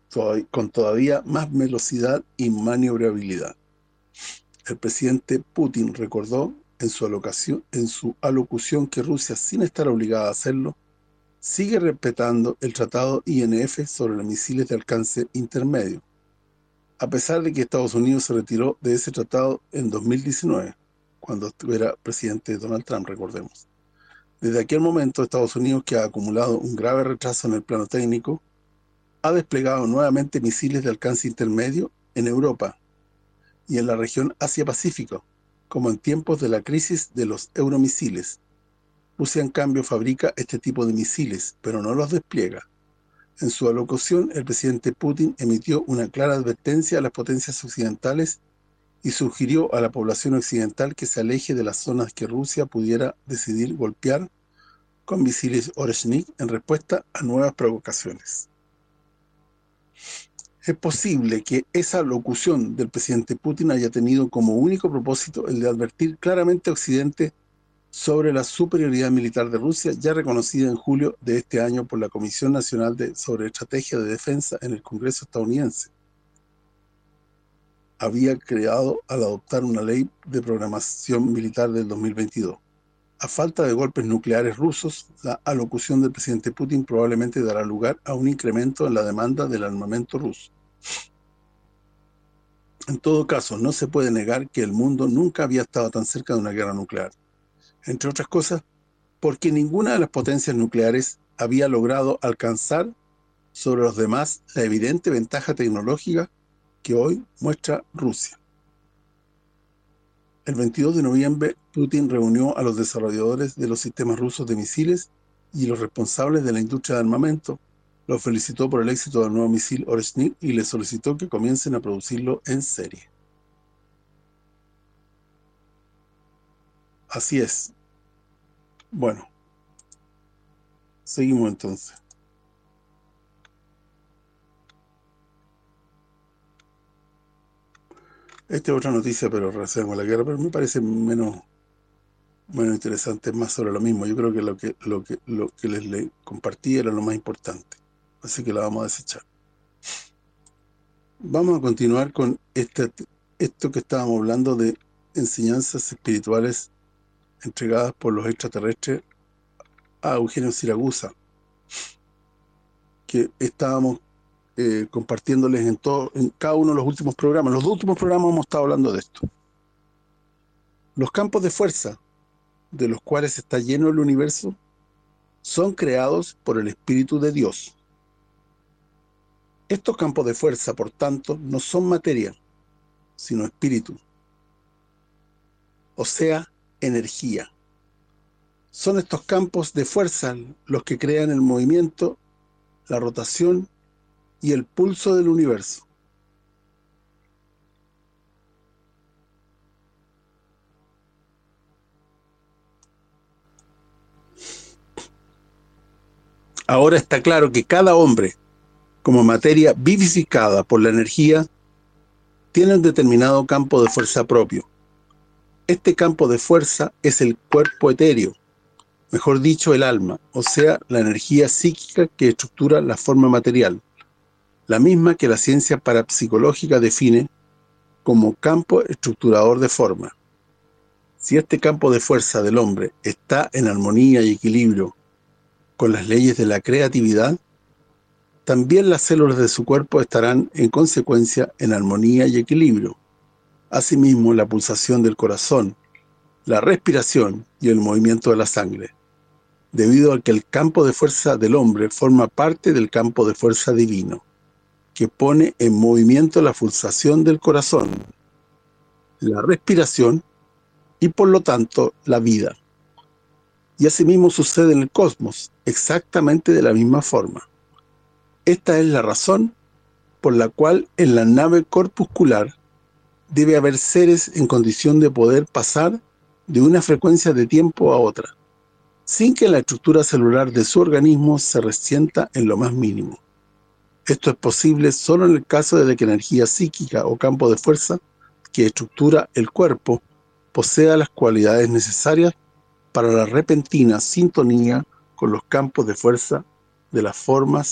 con todavía más velocidad y maniobrabilidad. El presidente Putin recordó en su, alocación, en su alocución que Rusia, sin estar obligada a hacerlo, sigue respetando el tratado I N F sobre los misiles de alcance intermedio, a pesar de que Estados Unidos se retiró de ese tratado en dos mil diecinueve, cuando era presidente Donald Trump, recordemos. Desde aquel momento, Estados Unidos, que ha acumulado un grave retraso en el plano técnico, ha desplegado nuevamente misiles de alcance intermedio en Europa y en la región Asia-Pacífico, como en tiempos de la crisis de los euromisiles. Rusia, en cambio, fabrica este tipo de misiles, pero no los despliega. En su alocución, el presidente Putin emitió una clara advertencia a las potencias occidentales y sugirió a la población occidental que se aleje de las zonas que Rusia pudiera decidir golpear con misiles Oreshnik en respuesta a nuevas provocaciones. Es posible que esa locución del presidente Putin haya tenido como único propósito el de advertir claramente a Occidente sobre la superioridad militar de Rusia, ya reconocida en julio de este año por la Comisión Nacional de sobre Estrategia de Defensa en el Congreso estadounidense. Había creado al adoptar una ley de programación militar del dos mil veintidós. A falta de golpes nucleares rusos, la alocución del presidente Putin probablemente dará lugar a un incremento en la demanda del armamento ruso. En todo caso, no se puede negar que el mundo nunca había estado tan cerca de una guerra nuclear. Entre otras cosas, porque ninguna de las potencias nucleares había logrado alcanzar sobre los demás la evidente ventaja tecnológica que hoy muestra Rusia. El veintidós de noviembre, Putin reunió a los desarrolladores de los sistemas rusos de misiles y los responsables de la industria de armamento. Los felicitó por el éxito del nuevo misil Oreshnik y les solicitó que comiencen a producirlo en serie. Así es. Bueno, seguimos entonces. Esta es otra noticia, pero relacionada con la guerra, pero me parece menos, menos interesante, más sobre lo mismo. Yo creo que lo que lo que lo que les, les compartí era lo más importante, así que la vamos a desechar. Vamos a continuar con este, esto que estábamos hablando de enseñanzas espirituales entregadas por los extraterrestres a Eugenio Siragusa, que estábamos eh, compartiéndoles en todo, en cada uno de los últimos programas. Los dos últimos programas hemos estado hablando de esto. Los campos de fuerza de los cuales está lleno el universo son creados por el Espíritu de Dios. Estos campos de fuerza, por tanto, no son materia, sino espíritu, o sea, energía. Son estos campos de fuerza los que crean el movimiento, la rotación y el pulso del universo. Ahora está claro que cada hombre, como materia vivificada por la energía, tiene un determinado campo de fuerza propio. Este campo de fuerza es el cuerpo etéreo, mejor dicho, el alma, o sea, la energía psíquica que estructura la forma material, la misma que la ciencia parapsicológica define como campo estructurador de forma. Si este campo de fuerza del hombre está en armonía y equilibrio con las leyes de la creatividad, también las células de su cuerpo estarán en consecuencia en armonía y equilibrio. Asimismo, la pulsación del corazón, la respiración y el movimiento de la sangre, debido a que el campo de fuerza del hombre forma parte del campo de fuerza divino, que pone en movimiento la pulsación del corazón, la respiración y por lo tanto la vida. Y asimismo sucede en el cosmos, exactamente de la misma forma. Esta es la razón por la cual en la nave corpuscular debe haber seres en condición de poder pasar de una frecuencia de tiempo a otra, sin que la estructura celular de su organismo se resienta en lo más mínimo. Esto es posible solo en el caso de que la energía psíquica o campo de fuerza que estructura el cuerpo posea las cualidades necesarias para la repentina sintonía con los campos de fuerza de las formas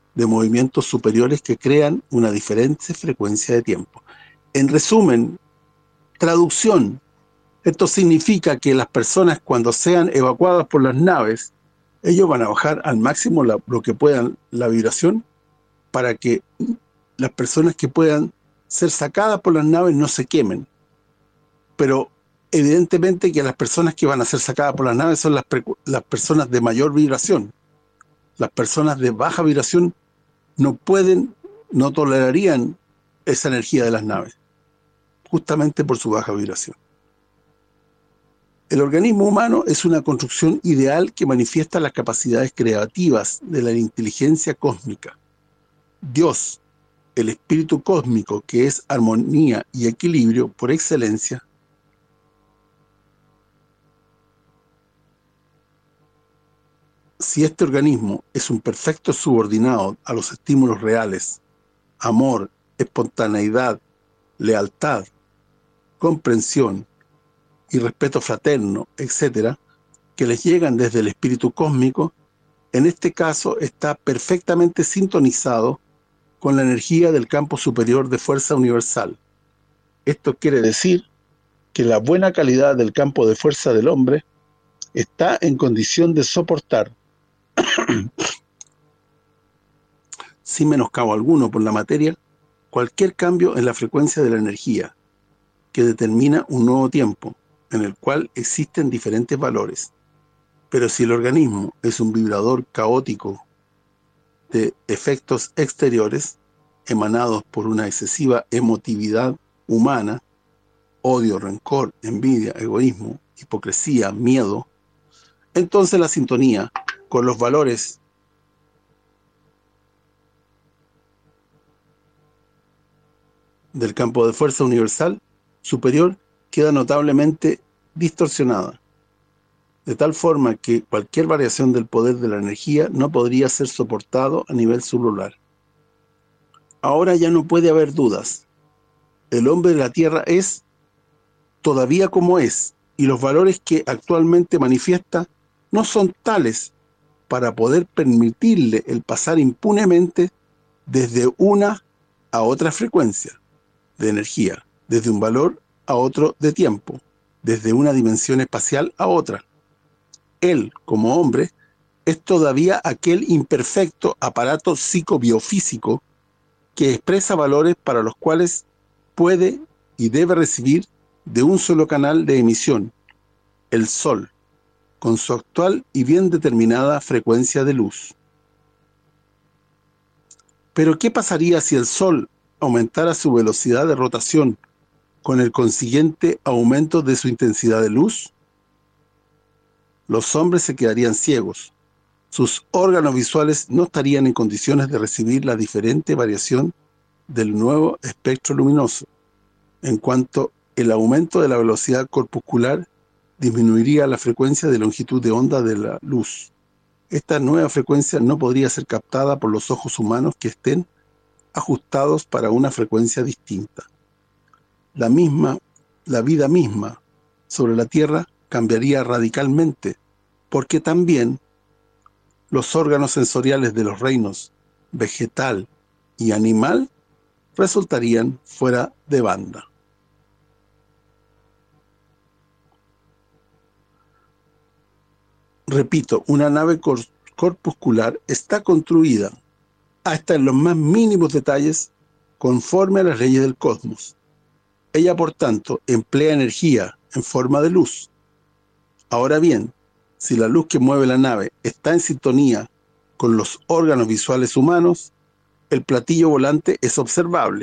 de movimientos superiores que crean una diferente frecuencia de tiempo. En resumen, traducción, esto significa que las personas, cuando sean evacuadas por las naves, ellos van a bajar al máximo la, lo que puedan la vibración, para que las personas que puedan ser sacadas por las naves no se quemen. Pero evidentemente que las personas que van a ser sacadas por las naves son las, las personas de mayor vibración. Las personas de baja vibración no pueden, no tolerarían esa energía de las naves, justamente por su baja vibración. El organismo humano es una construcción ideal que manifiesta las capacidades creativas de la inteligencia cósmica. Dios, el espíritu cósmico, que es armonía y equilibrio por excelencia, si este organismo es un perfecto subordinado a los estímulos reales, amor, espontaneidad, lealtad, comprensión y respeto fraterno, etcétera, que les llegan desde el espíritu cósmico, en este caso está perfectamente sintonizado con la energía del campo superior de fuerza universal. Esto quiere decir que la buena calidad del campo de fuerza del hombre está en condición de soportar, sin menoscabo alguno por la materia, cualquier cambio en la frecuencia de la energía, que determina un nuevo tiempo, en el cual existen diferentes valores. Pero si el organismo es un vibrador caótico de efectos exteriores, emanados por una excesiva emotividad humana, odio, rencor, envidia, egoísmo, hipocresía, miedo, entonces la sintonía con los valores del campo de fuerza universal superior queda notablemente distorsionada, de tal forma que cualquier variación del poder de la energía no podría ser soportado a nivel celular. Ahora ya no puede haber dudas. El hombre de la Tierra es todavía como es, y los valores que actualmente manifiesta no son tales para poder permitirle el pasar impunemente desde una a otra frecuencia de energía, desde un valor a otro de tiempo, desde una dimensión espacial a otra. Él, como hombre, es todavía aquel imperfecto aparato psicobiofísico que expresa valores para los cuales puede y debe recibir de un solo canal de emisión, el Sol, con su actual y bien determinada frecuencia de luz. Pero ¿qué pasaría si el Sol aumentara su velocidad de rotación con el consiguiente aumento de su intensidad de luz? Los hombres se quedarían ciegos. Sus órganos visuales no estarían en condiciones de recibir la diferente variación del nuevo espectro luminoso, en cuanto el aumento de la velocidad corpuscular disminuiría la frecuencia de longitud de onda de la luz. Esta nueva frecuencia no podría ser captada por los ojos humanos que estén ajustados para una frecuencia distinta. La misma, la vida misma sobre la Tierra cambiaría radicalmente, porque también los órganos sensoriales de los reinos vegetal y animal resultarían fuera de banda. Repito, una nave cor corpuscular está construida, hasta en los más mínimos detalles, conforme a las leyes del cosmos. Ella, por tanto, emplea energía en forma de luz. Ahora bien, si la luz que mueve la nave está en sintonía con los órganos visuales humanos, el platillo volante es observable.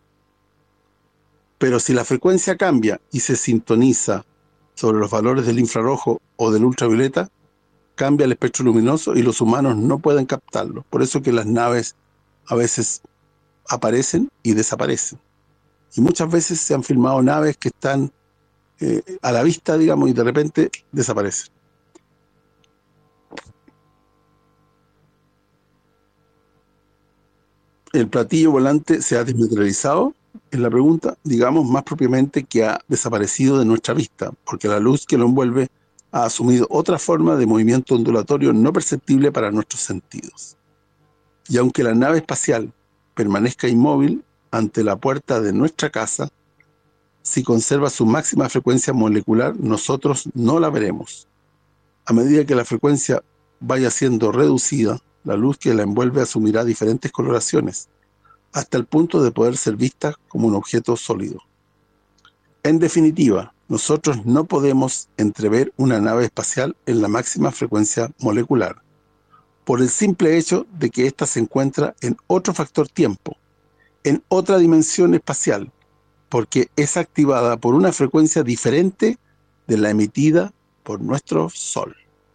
Pero si la frecuencia cambia y se sintoniza sobre los valores del infrarrojo o del ultravioleta, cambia el espectro luminoso y los humanos no pueden captarlo. Por eso que las naves a veces aparecen y desaparecen. Y muchas veces se han filmado naves que están eh, a la vista, digamos, y de repente desaparecen. El platillo volante se ha desmaterializado, es la pregunta, digamos más propiamente que ha desaparecido de nuestra vista, porque la luz que lo envuelve ha asumido otra forma de movimiento ondulatorio no perceptible para nuestros sentidos. Y aunque la nave espacial permanezca inmóvil ante la puerta de nuestra casa, si conserva su máxima frecuencia molecular, nosotros no la veremos. A medida que la frecuencia vaya siendo reducida, la luz que la envuelve asumirá diferentes coloraciones, hasta el punto de poder ser vista como un objeto sólido. En definitiva, nosotros no podemos entrever una nave espacial en la máxima frecuencia molecular, por el simple hecho de que ésta se encuentra en otro factor tiempo, en otra dimensión espacial, porque es activada por una frecuencia diferente de la emitida por nuestro Sol.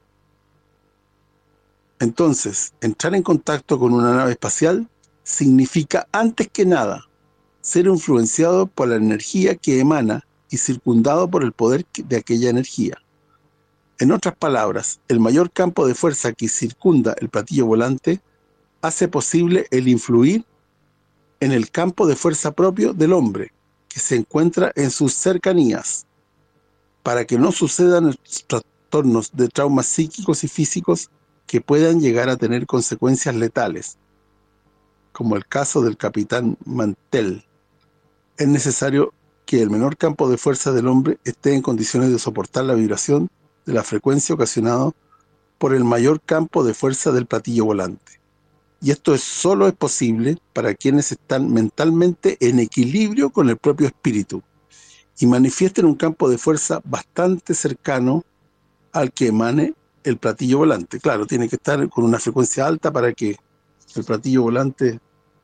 Entonces, entrar en contacto con una nave espacial significa, antes que nada, ser influenciado por la energía que emana y circundado por el poder de aquella energía. En otras palabras, el mayor campo de fuerza que circunda el platillo volante hace posible el influir en el campo de fuerza propio del hombre, que se encuentra en sus cercanías, para que no sucedan trastornos de traumas psíquicos y físicos que puedan llegar a tener consecuencias letales, como el caso del capitán Mantell. Es necesario que el menor campo de fuerza del hombre esté en condiciones de soportar la vibración de la frecuencia ocasionada por el mayor campo de fuerza del platillo volante. Y esto es solo es posible para quienes están mentalmente en equilibrio con el propio espíritu y manifiesten un campo de fuerza bastante cercano al que emane el platillo volante. Claro, tiene que estar con una frecuencia alta para que el platillo volante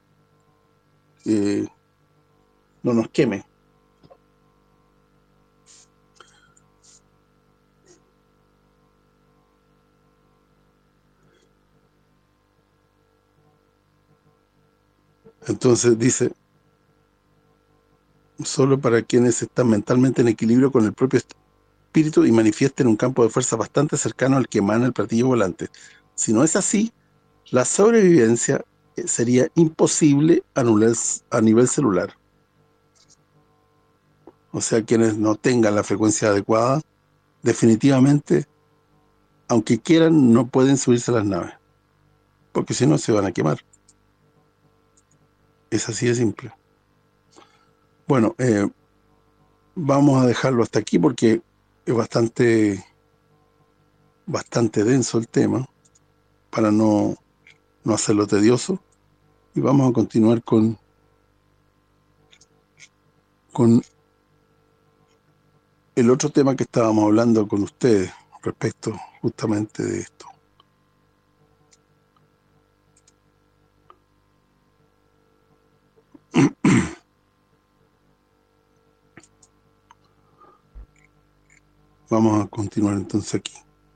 eh, no nos queme. Entonces dice, solo para quienes están mentalmente en equilibrio con el propio espíritu y manifiesten un campo de fuerza bastante cercano al que emana el platillo volante. Si no es así, la sobrevivencia sería imposible a nivel celular. O sea, quienes no tengan la frecuencia adecuada, definitivamente, aunque quieran, no pueden subirse a las naves, porque si no se van a quemar. Es así de simple. Bueno, eh, vamos a dejarlo hasta aquí porque es bastante bastante denso el tema, para no, no hacerlo tedioso, y vamos a continuar con con el otro tema que estábamos hablando con ustedes respecto justamente de esto. Vamos a continuar entonces aquí.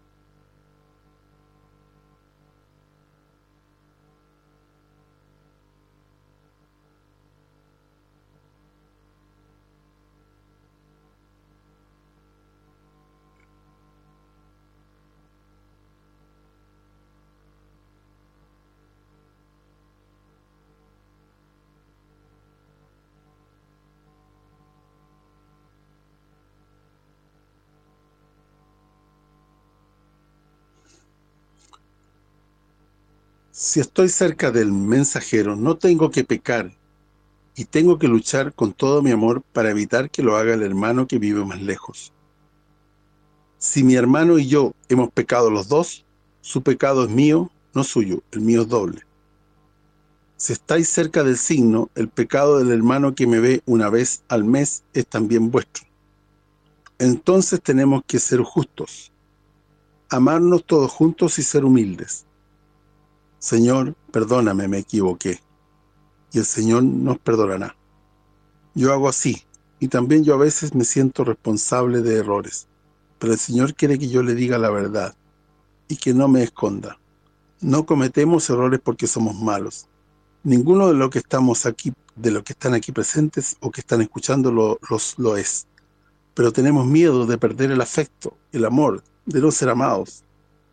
Si estoy cerca del mensajero, no tengo que pecar, y tengo que luchar con todo mi amor para evitar que lo haga el hermano que vive más lejos. Si mi hermano y yo hemos pecado los dos, su pecado es mío, no suyo, el mío es doble. Si estáis cerca del signo, el pecado del hermano que me ve una vez al mes es también vuestro. Entonces tenemos que ser justos, amarnos todos juntos y ser humildes. Señor, perdóname, me equivoqué. Y el Señor nos perdonará. Yo hago así, y también yo a veces me siento responsable de errores. Pero el Señor quiere que yo le diga la verdad, y que no me esconda. No cometemos errores porque somos malos. Ninguno de los que estamos aquí, de los que están aquí presentes o que están escuchando lo, los, lo es. Pero tenemos miedo de perder el afecto, el amor, de no ser amados,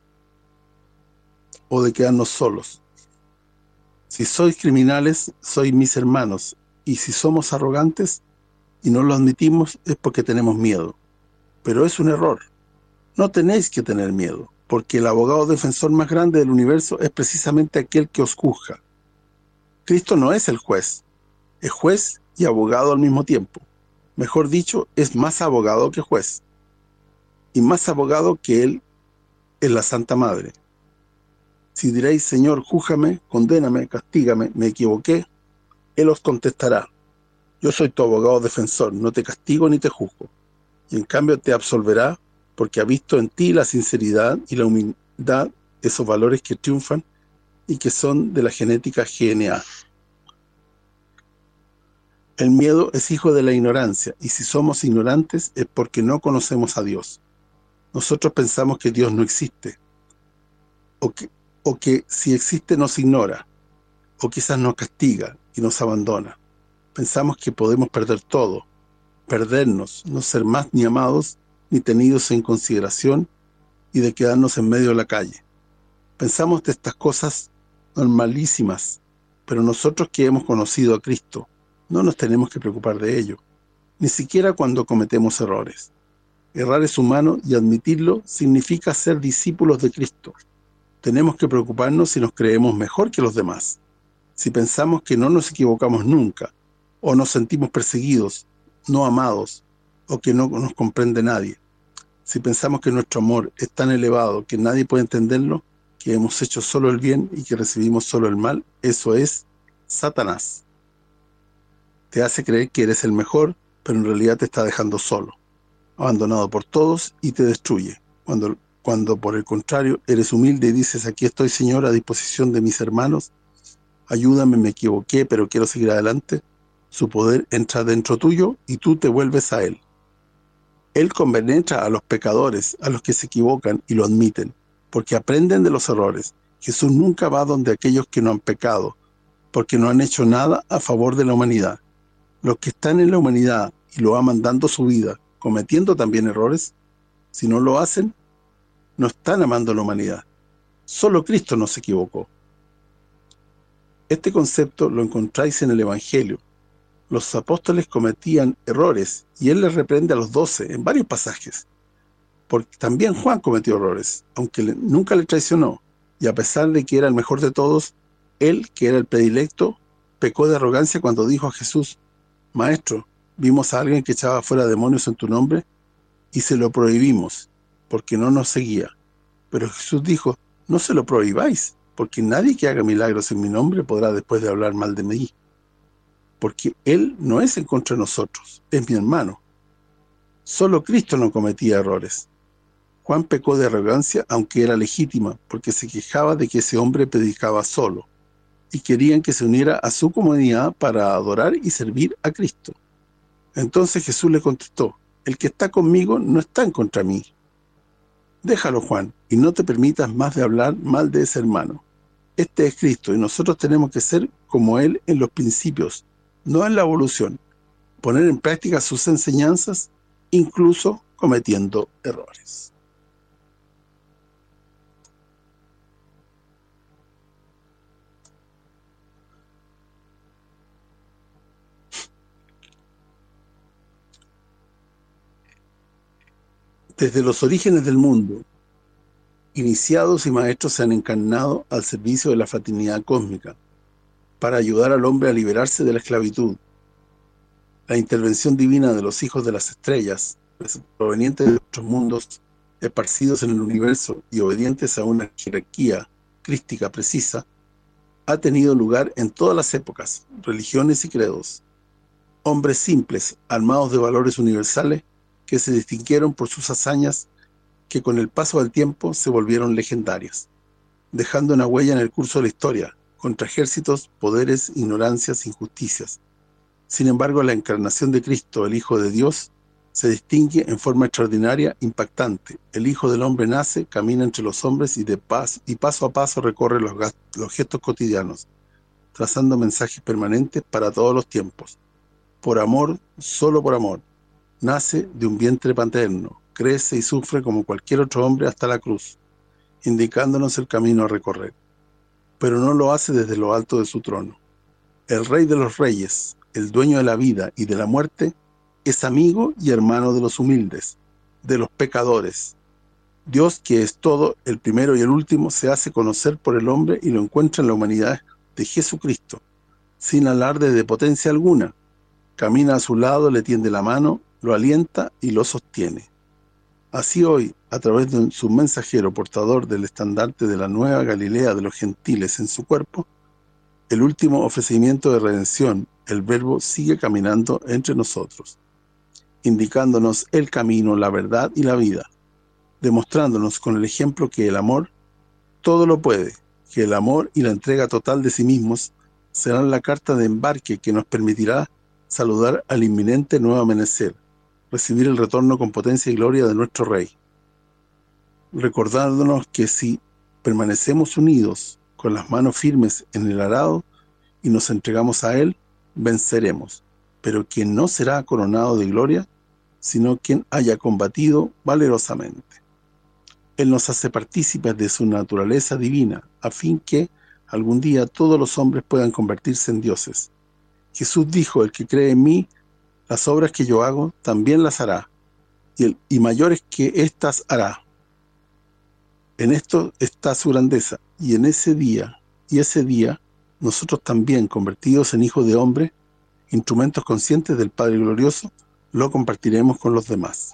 o de quedarnos solos. Si sois criminales, sois mis hermanos, y si somos arrogantes y no lo admitimos, es porque tenemos miedo. Pero es un error. No tenéis que tener miedo, porque el abogado defensor más grande del universo es precisamente aquel que os juzga. Cristo no es el juez, es juez y abogado al mismo tiempo. Mejor dicho, es más abogado que juez, y más abogado que Él es la Santa Madre. Si diréis, Señor, júzgame, condéname, castígame, me equivoqué, Él os contestará: yo soy tu abogado defensor, no te castigo ni te juzgo. Y en cambio te absolverá, porque ha visto en ti la sinceridad y la humildad, esos valores que triunfan y que son de la genética G N A. El miedo es hijo de la ignorancia, y si somos ignorantes es porque no conocemos a Dios. Nosotros pensamos que Dios no existe, o que, o que si existe nos ignora, o quizás nos castiga y nos abandona. Pensamos que podemos perder todo, perdernos, no ser más ni amados, ni tenidos en consideración, y de quedarnos en medio de la calle. Pensamos de estas cosas normalísimas, pero nosotros que hemos conocido a Cristo, no nos tenemos que preocupar de ello, ni siquiera cuando cometemos errores. Errar es humano y admitirlo significa ser discípulos de Cristo. Tenemos que preocuparnos si nos creemos mejor que los demás, si pensamos que no nos equivocamos nunca, o nos sentimos perseguidos, no amados, o que no nos comprende nadie. Si pensamos que nuestro amor es tan elevado que nadie puede entenderlo, que hemos hecho solo el bien y que recibimos solo el mal, eso es Satanás. Te hace creer que eres el mejor, pero en realidad te está dejando solo, abandonado por todos, y te destruye. Cuando, cuando por el contrario, eres humilde y dices: aquí estoy, Señor, a disposición de mis hermanos, ayúdame, me equivoqué, pero quiero seguir adelante, su poder entra dentro tuyo y tú te vuelves a Él. Él compenetra a los pecadores, a los que se equivocan y lo admiten, porque aprenden de los errores. Jesús nunca va donde aquellos que no han pecado, porque no han hecho nada a favor de la humanidad. Los que están en la humanidad y lo aman dando su vida, cometiendo también errores, si no lo hacen, no están amando a la humanidad. Solo Cristo no se equivocó. Este concepto lo encontráis en el Evangelio. Los apóstoles cometían errores y Él les reprende a los doce en varios pasajes. Porque también Juan cometió errores, aunque le, nunca le traicionó. Y a pesar de que era el mejor de todos, Él, que era el predilecto, pecó de arrogancia cuando dijo a Jesús: Maestro, vimos a alguien que echaba fuera demonios en tu nombre y se lo prohibimos, porque no nos seguía. Pero Jesús dijo: no se lo prohibáis, porque nadie que haga milagros en mi nombre podrá después de hablar mal de mí. Porque Él no es en contra de nosotros, es mi hermano. Solo Cristo no cometía errores. Juan pecó de arrogancia, aunque era legítima, porque se quejaba de que ese hombre predicaba solo, y querían que se uniera a su comunidad para adorar y servir a Cristo. Entonces Jesús le contestó: el que está conmigo no está en contra mí. Déjalo, Juan, y no te permitas más de hablar mal de ese hermano. Este es Cristo, y nosotros tenemos que ser como Él en los principios, no en la evolución. Poner en práctica sus enseñanzas, incluso cometiendo errores. Desde los orígenes del mundo, iniciados y maestros se han encarnado al servicio de la fraternidad cósmica, para ayudar al hombre a liberarse de la esclavitud. La intervención divina de los hijos de las estrellas, provenientes de otros mundos, esparcidos en el universo y obedientes a una jerarquía crística precisa, ha tenido lugar en todas las épocas, religiones y credos. Hombres simples, armados de valores universales, que se distinguieron por sus hazañas, que con el paso del tiempo se volvieron legendarias, dejando una huella en el curso de la historia, contra ejércitos, poderes, ignorancias, injusticias. Sin embargo, la encarnación de Cristo, el Hijo de Dios, se distingue en forma extraordinaria, impactante. El Hijo del Hombre nace, camina entre los hombres y de paso, y paso a paso recorre los, los gestos cotidianos, trazando mensajes permanentes para todos los tiempos. Por amor, solo por amor. Nace de un vientre paterno, crece y sufre como cualquier otro hombre hasta la cruz, indicándonos el camino a recorrer. Pero no lo hace desde lo alto de su trono. El Rey de los Reyes, el dueño de la vida y de la muerte, es amigo y hermano de los humildes, de los pecadores. Dios, que es todo, el primero y el último, se hace conocer por el hombre y lo encuentra en la humanidad de Jesucristo, sin alarde de potencia alguna. Camina a su lado, le tiende la mano, lo alienta y lo sostiene. Así hoy, a través de su mensajero portador del estandarte de la nueva Galilea de los gentiles en su cuerpo, el último ofrecimiento de redención, el Verbo sigue caminando entre nosotros, indicándonos el camino, la verdad y la vida, demostrándonos con el ejemplo que el amor todo lo puede, que el amor y la entrega total de sí mismos serán la carta de embarque que nos permitirá saludar al inminente nuevo amanecer, recibir el retorno con potencia y gloria de nuestro Rey, recordándonos que si permanecemos unidos con las manos firmes en el arado y nos entregamos a Él, venceremos, pero quien no será coronado de gloria, sino quien haya combatido valerosamente. Él nos hace partícipes de su naturaleza divina, a fin que algún día todos los hombres puedan convertirse en dioses. Jesús dijo: el que cree en mí, las obras que yo hago, también las hará, y, el, y mayores que éstas hará. En esto está su grandeza, y en ese día, y ese día, nosotros también, convertidos en hijos de hombre, instrumentos conscientes del Padre Glorioso, lo compartiremos con los demás.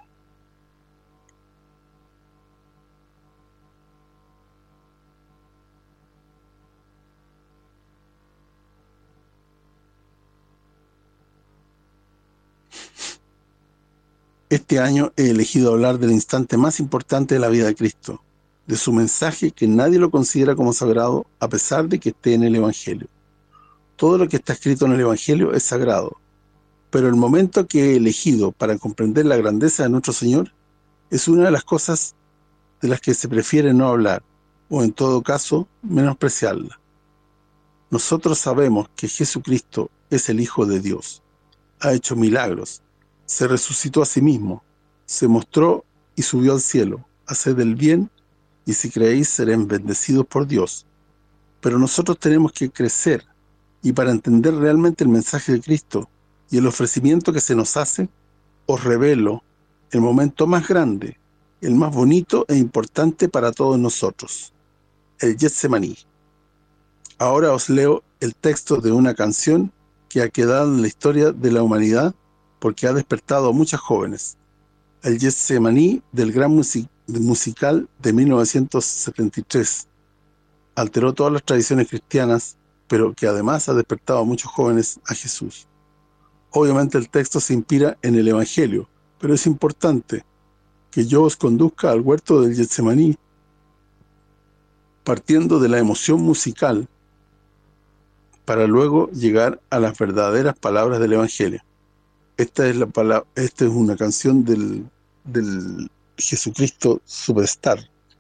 Este año he elegido hablar del instante más importante de la vida de Cristo, de su mensaje que nadie lo considera como sagrado a pesar de que esté en el Evangelio. Todo lo que está escrito en el Evangelio es sagrado, pero el momento que he elegido para comprender la grandeza de nuestro Señor es una de las cosas de las que se prefiere no hablar, o en todo caso, menospreciarla. Nosotros sabemos que Jesucristo es el Hijo de Dios, ha hecho milagros, se resucitó a sí mismo, se mostró y subió al cielo. Haced el bien, y si creéis seréis bendecidos por Dios. Pero nosotros tenemos que crecer, y para entender realmente el mensaje de Cristo y el ofrecimiento que se nos hace, os revelo el momento más grande, el más bonito e importante para todos nosotros, el Getsemaní. Ahora os leo el texto de una canción que ha quedado en la historia de la humanidad porque ha despertado a muchas jóvenes. El Getsemaní del gran music musical de mil novecientos setenta y tres. Alteró todas las tradiciones cristianas, pero que además ha despertado a muchos jóvenes a Jesús. Obviamente el texto se inspira en el Evangelio, pero es importante que yo os conduzca al huerto del Getsemaní, partiendo de la emoción musical, para luego llegar a las verdaderas palabras del Evangelio. Esta es la palabra, esta es una canción del, del Jesucristo Superstar.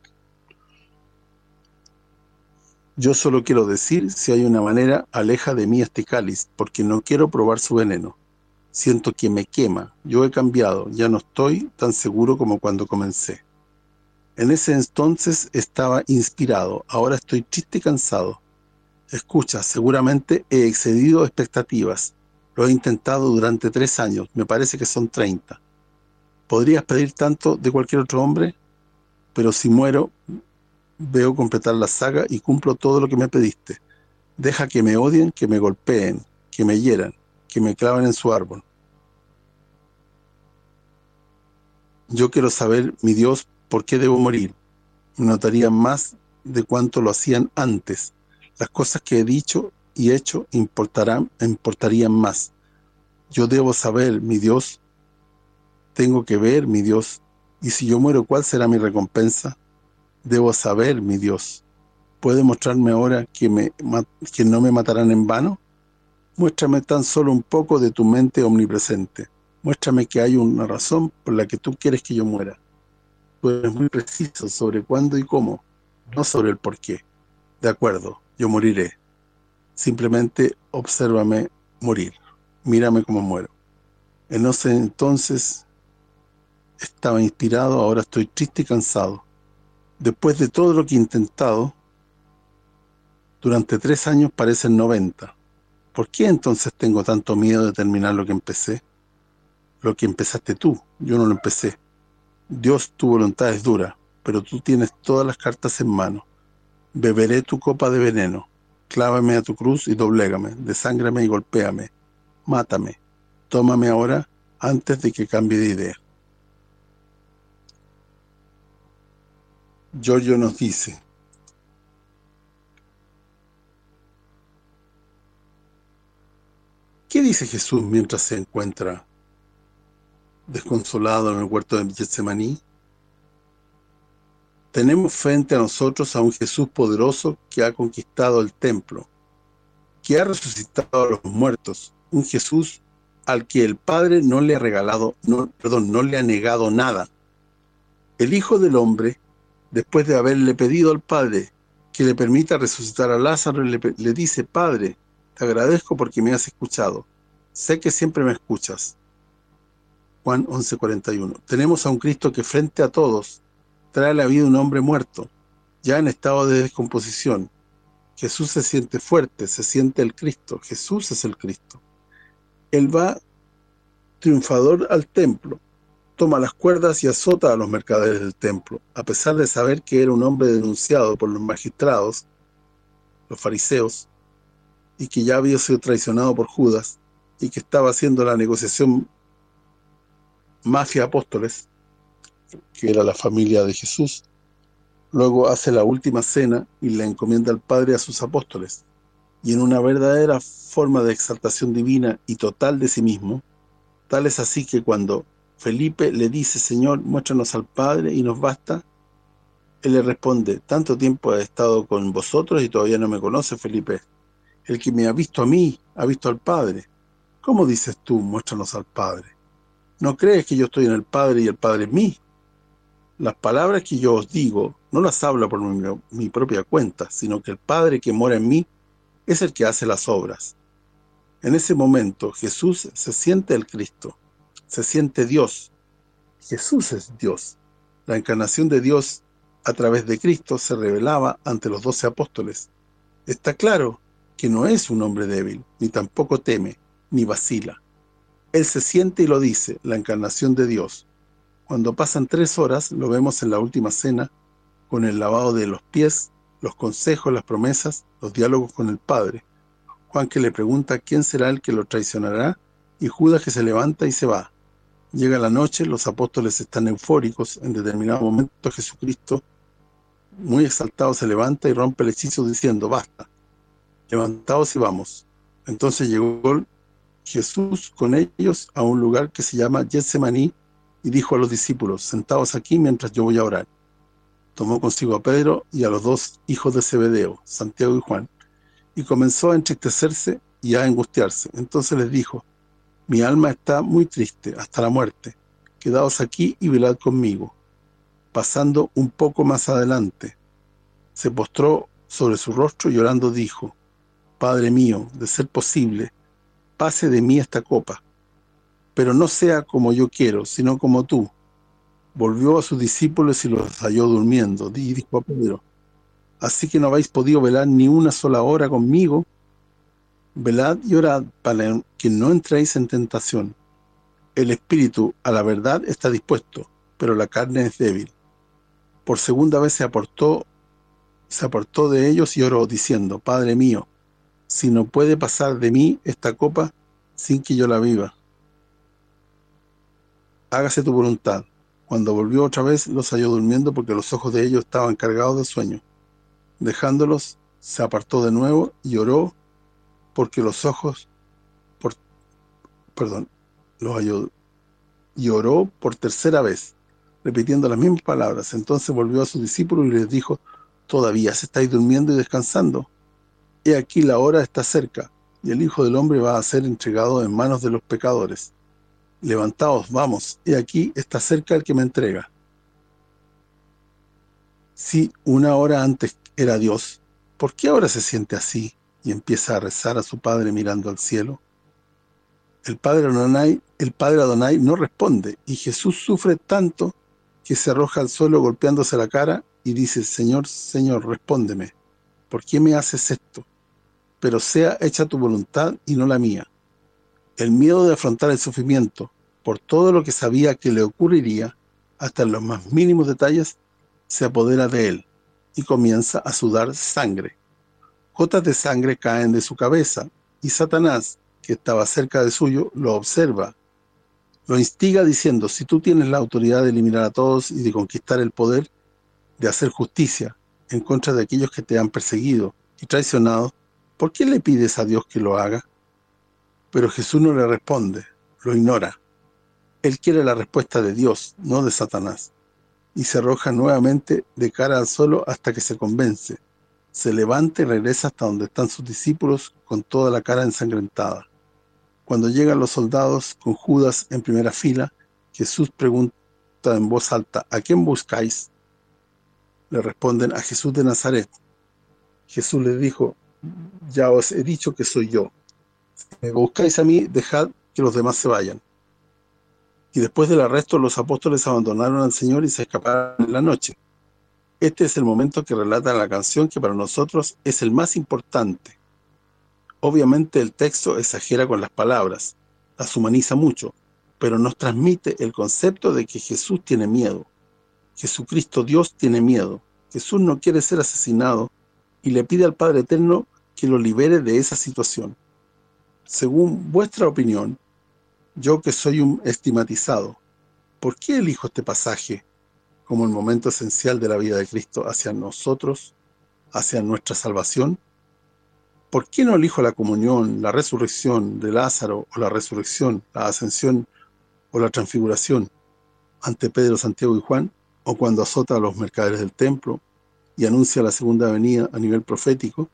Yo solo quiero decir, si hay una manera, aleja de mí este cáliz, porque no quiero probar su veneno. Siento que me quema, yo he cambiado, ya no estoy tan seguro como cuando comencé. En ese entonces estaba inspirado, ahora estoy triste y cansado. Escucha, seguramente he excedido expectativas. Lo he intentado durante tres años, me parece que son treinta. ¿Podrías pedir tanto de cualquier otro hombre? Pero si muero, veo completar la saga y cumplo todo lo que me pediste. Deja que me odien, que me golpeen, que me hieran, que me claven en su árbol. Yo quiero saber, mi Dios, por qué debo morir. Me notaría más de cuánto lo hacían antes. Las cosas que he dicho y hecho importarán, importarían más. Yo debo saber, mi Dios, tengo que ver, mi Dios, y si yo muero, ¿cuál será mi recompensa? Debo saber, mi Dios. ¿Puede mostrarme ahora que, me, que no me matarán en vano? Muéstrame tan solo un poco de tu mente omnipresente. Muéstrame que hay una razón por la que tú quieres que yo muera. Tú eres muy preciso sobre cuándo y cómo, no sobre el por qué. De acuerdo, yo moriré. Simplemente obsérvame morir. Mírame cómo muero. En ese entonces estaba inspirado, ahora estoy triste y cansado. Después de todo lo que he intentado, durante tres años parecen noventa. ¿Por qué entonces tengo tanto miedo de terminar lo que empecé? Lo que empezaste tú, yo no lo empecé. Dios, tu voluntad es dura, pero tú tienes todas las cartas en mano. Beberé tu copa de veneno. clávame a tu cruz y doblégame, desángrame y golpéame, mátame, tómame ahora antes de que cambie de idea. Giorgio nos dice: ¿qué dice Jesús mientras se encuentra desconsolado en el huerto de Getsemaní? Tenemos frente a nosotros a un Jesús poderoso que ha conquistado el templo, que ha resucitado a los muertos, un Jesús al que el Padre no le ha regalado, no, perdón, no le ha negado nada. El Hijo del Hombre, después de haberle pedido al Padre que le permita resucitar a Lázaro, le, le dice: Padre, te agradezco porque me has escuchado. Sé que siempre me escuchas. Juan once cuarenta y uno. Tenemos a un Cristo que frente a todos trae a la vida un hombre muerto, ya en estado de descomposición. Jesús se siente fuerte, se siente el Cristo. Jesús es el Cristo. Él va triunfador al templo, toma las cuerdas y azota a los mercaderes del templo, a pesar de saber que era un hombre denunciado por los magistrados, los fariseos, y que ya había sido traicionado por Judas, y que estaba haciendo la negociación mafia apóstoles, que era la familia de Jesús. Luego hace la última cena y le encomienda al Padre a sus apóstoles, y en una verdadera forma de exaltación divina y total de sí mismo, tal es así que cuando Felipe le dice: Señor, muéstranos al Padre y nos basta, él le responde: tanto tiempo he estado con vosotros y todavía no me conoces, Felipe. El que me ha visto a mí, ha visto al Padre. ¿Cómo dices tú, muéstranos al Padre? ¿No crees que yo estoy en el Padre y el Padre en mí? Las palabras que yo os digo no las hablo por mi, mi propia cuenta, sino que el Padre que mora en mí es el que hace las obras. En ese momento Jesús se siente el Cristo, se siente Dios. Jesús es Dios. La encarnación de Dios a través de Cristo se revelaba ante los doce apóstoles. Está claro que no es un hombre débil, ni tampoco teme, ni vacila. Él se siente y lo dice, la encarnación de Dios. Cuando pasan tres horas, lo vemos en la última cena, con el lavado de los pies, los consejos, las promesas, los diálogos con el Padre. Juan que le pregunta quién será el que lo traicionará, y Judas que se levanta y se va. Llega la noche, los apóstoles están eufóricos. En determinado momento Jesucristo, muy exaltado, se levanta y rompe el hechizo diciendo: basta, levantaos y vamos. Entonces llegó Jesús con ellos a un lugar que se llama Getsemaní y dijo a los discípulos: sentaos aquí mientras yo voy a orar. Tomó consigo a Pedro y a los dos hijos de Zebedeo, Santiago y Juan, y comenzó a entristecerse y a angustiarse. Entonces les dijo: mi alma está muy triste hasta la muerte. Quedaos aquí y velad conmigo. Pasando un poco más adelante, se postró sobre su rostro y llorando dijo: Padre mío, de ser posible, pase de mí esta copa, pero no sea como yo quiero, sino como tú. Volvió a sus discípulos y los halló durmiendo, y dijo a Pedro: así que no habéis podido velar ni una sola hora conmigo. Velad y orad para que no entréis en tentación. El espíritu a la verdad está dispuesto, pero la carne es débil. Por segunda vez se apartó, se apartó de ellos y oró, diciendo: Padre mío, si no puede pasar de mí esta copa sin que yo la viva, hágase tu voluntad. Cuando volvió otra vez, los halló durmiendo, porque los ojos de ellos estaban cargados de sueño. Dejándolos, se apartó de nuevo y oró, porque los ojos, por, perdón, los halló, y oró por tercera vez, repitiendo las mismas palabras. Entonces volvió a sus discípulos y les dijo: ¿todavía se estáis durmiendo y descansando? He aquí la hora está cerca, y el Hijo del Hombre va a ser entregado en manos de los pecadores. Levantaos, vamos, he aquí está cerca el que me entrega. Si una hora antes era Dios, ¿por qué ahora se siente así y empieza a rezar a su Padre mirando al cielo? El Padre Adonai, el Padre Adonai no responde, y Jesús sufre tanto que se arroja al suelo golpeándose la cara y dice: Señor, Señor, respóndeme, ¿por qué me haces esto? Pero sea hecha tu voluntad y no la mía. El miedo de afrontar el sufrimiento, por todo lo que sabía que le ocurriría, hasta en los más mínimos detalles, se apodera de él y comienza a sudar sangre. gotas de sangre caen de su cabeza, y Satanás, que estaba cerca de suyo, lo observa. Lo instiga diciendo: si tú tienes la autoridad de eliminar a todos y de conquistar el poder de hacer justicia en contra de aquellos que te han perseguido y traicionado, ¿por qué le pides a Dios que lo haga? Pero Jesús no le responde, lo ignora. Él quiere la respuesta de Dios, no de Satanás, y se arroja nuevamente de cara al suelo hasta que se convence. Se levanta y regresa hasta donde están sus discípulos con toda la cara ensangrentada. Cuando llegan los soldados con Judas en primera fila, Jesús pregunta en voz alta: ¿a quién buscáis? Le responden: a Jesús de Nazaret. Jesús les dijo: ya os he dicho que soy yo. Si me buscáis a mí, dejad que los demás se vayan. Y después del arresto, los apóstoles abandonaron al Señor y se escaparon en la noche. Este es el momento que relata la canción que para nosotros es el más importante. Obviamente el texto exagera con las palabras, las humaniza mucho, pero nos transmite el concepto de que Jesús tiene miedo. Jesucristo Dios tiene miedo. Jesús no quiere ser asesinado y le pide al Padre Eterno que lo libere de esa situación. Según vuestra opinión, yo que soy un estigmatizado, ¿por qué elijo este pasaje como el momento esencial de la vida de Cristo hacia nosotros, hacia nuestra salvación? ¿Por qué no elijo la comunión, la resurrección de Lázaro, o la resurrección, la ascensión o la transfiguración ante Pedro, Santiago y Juan, o cuando azota a los mercaderes del templo y anuncia la segunda venida a nivel profético?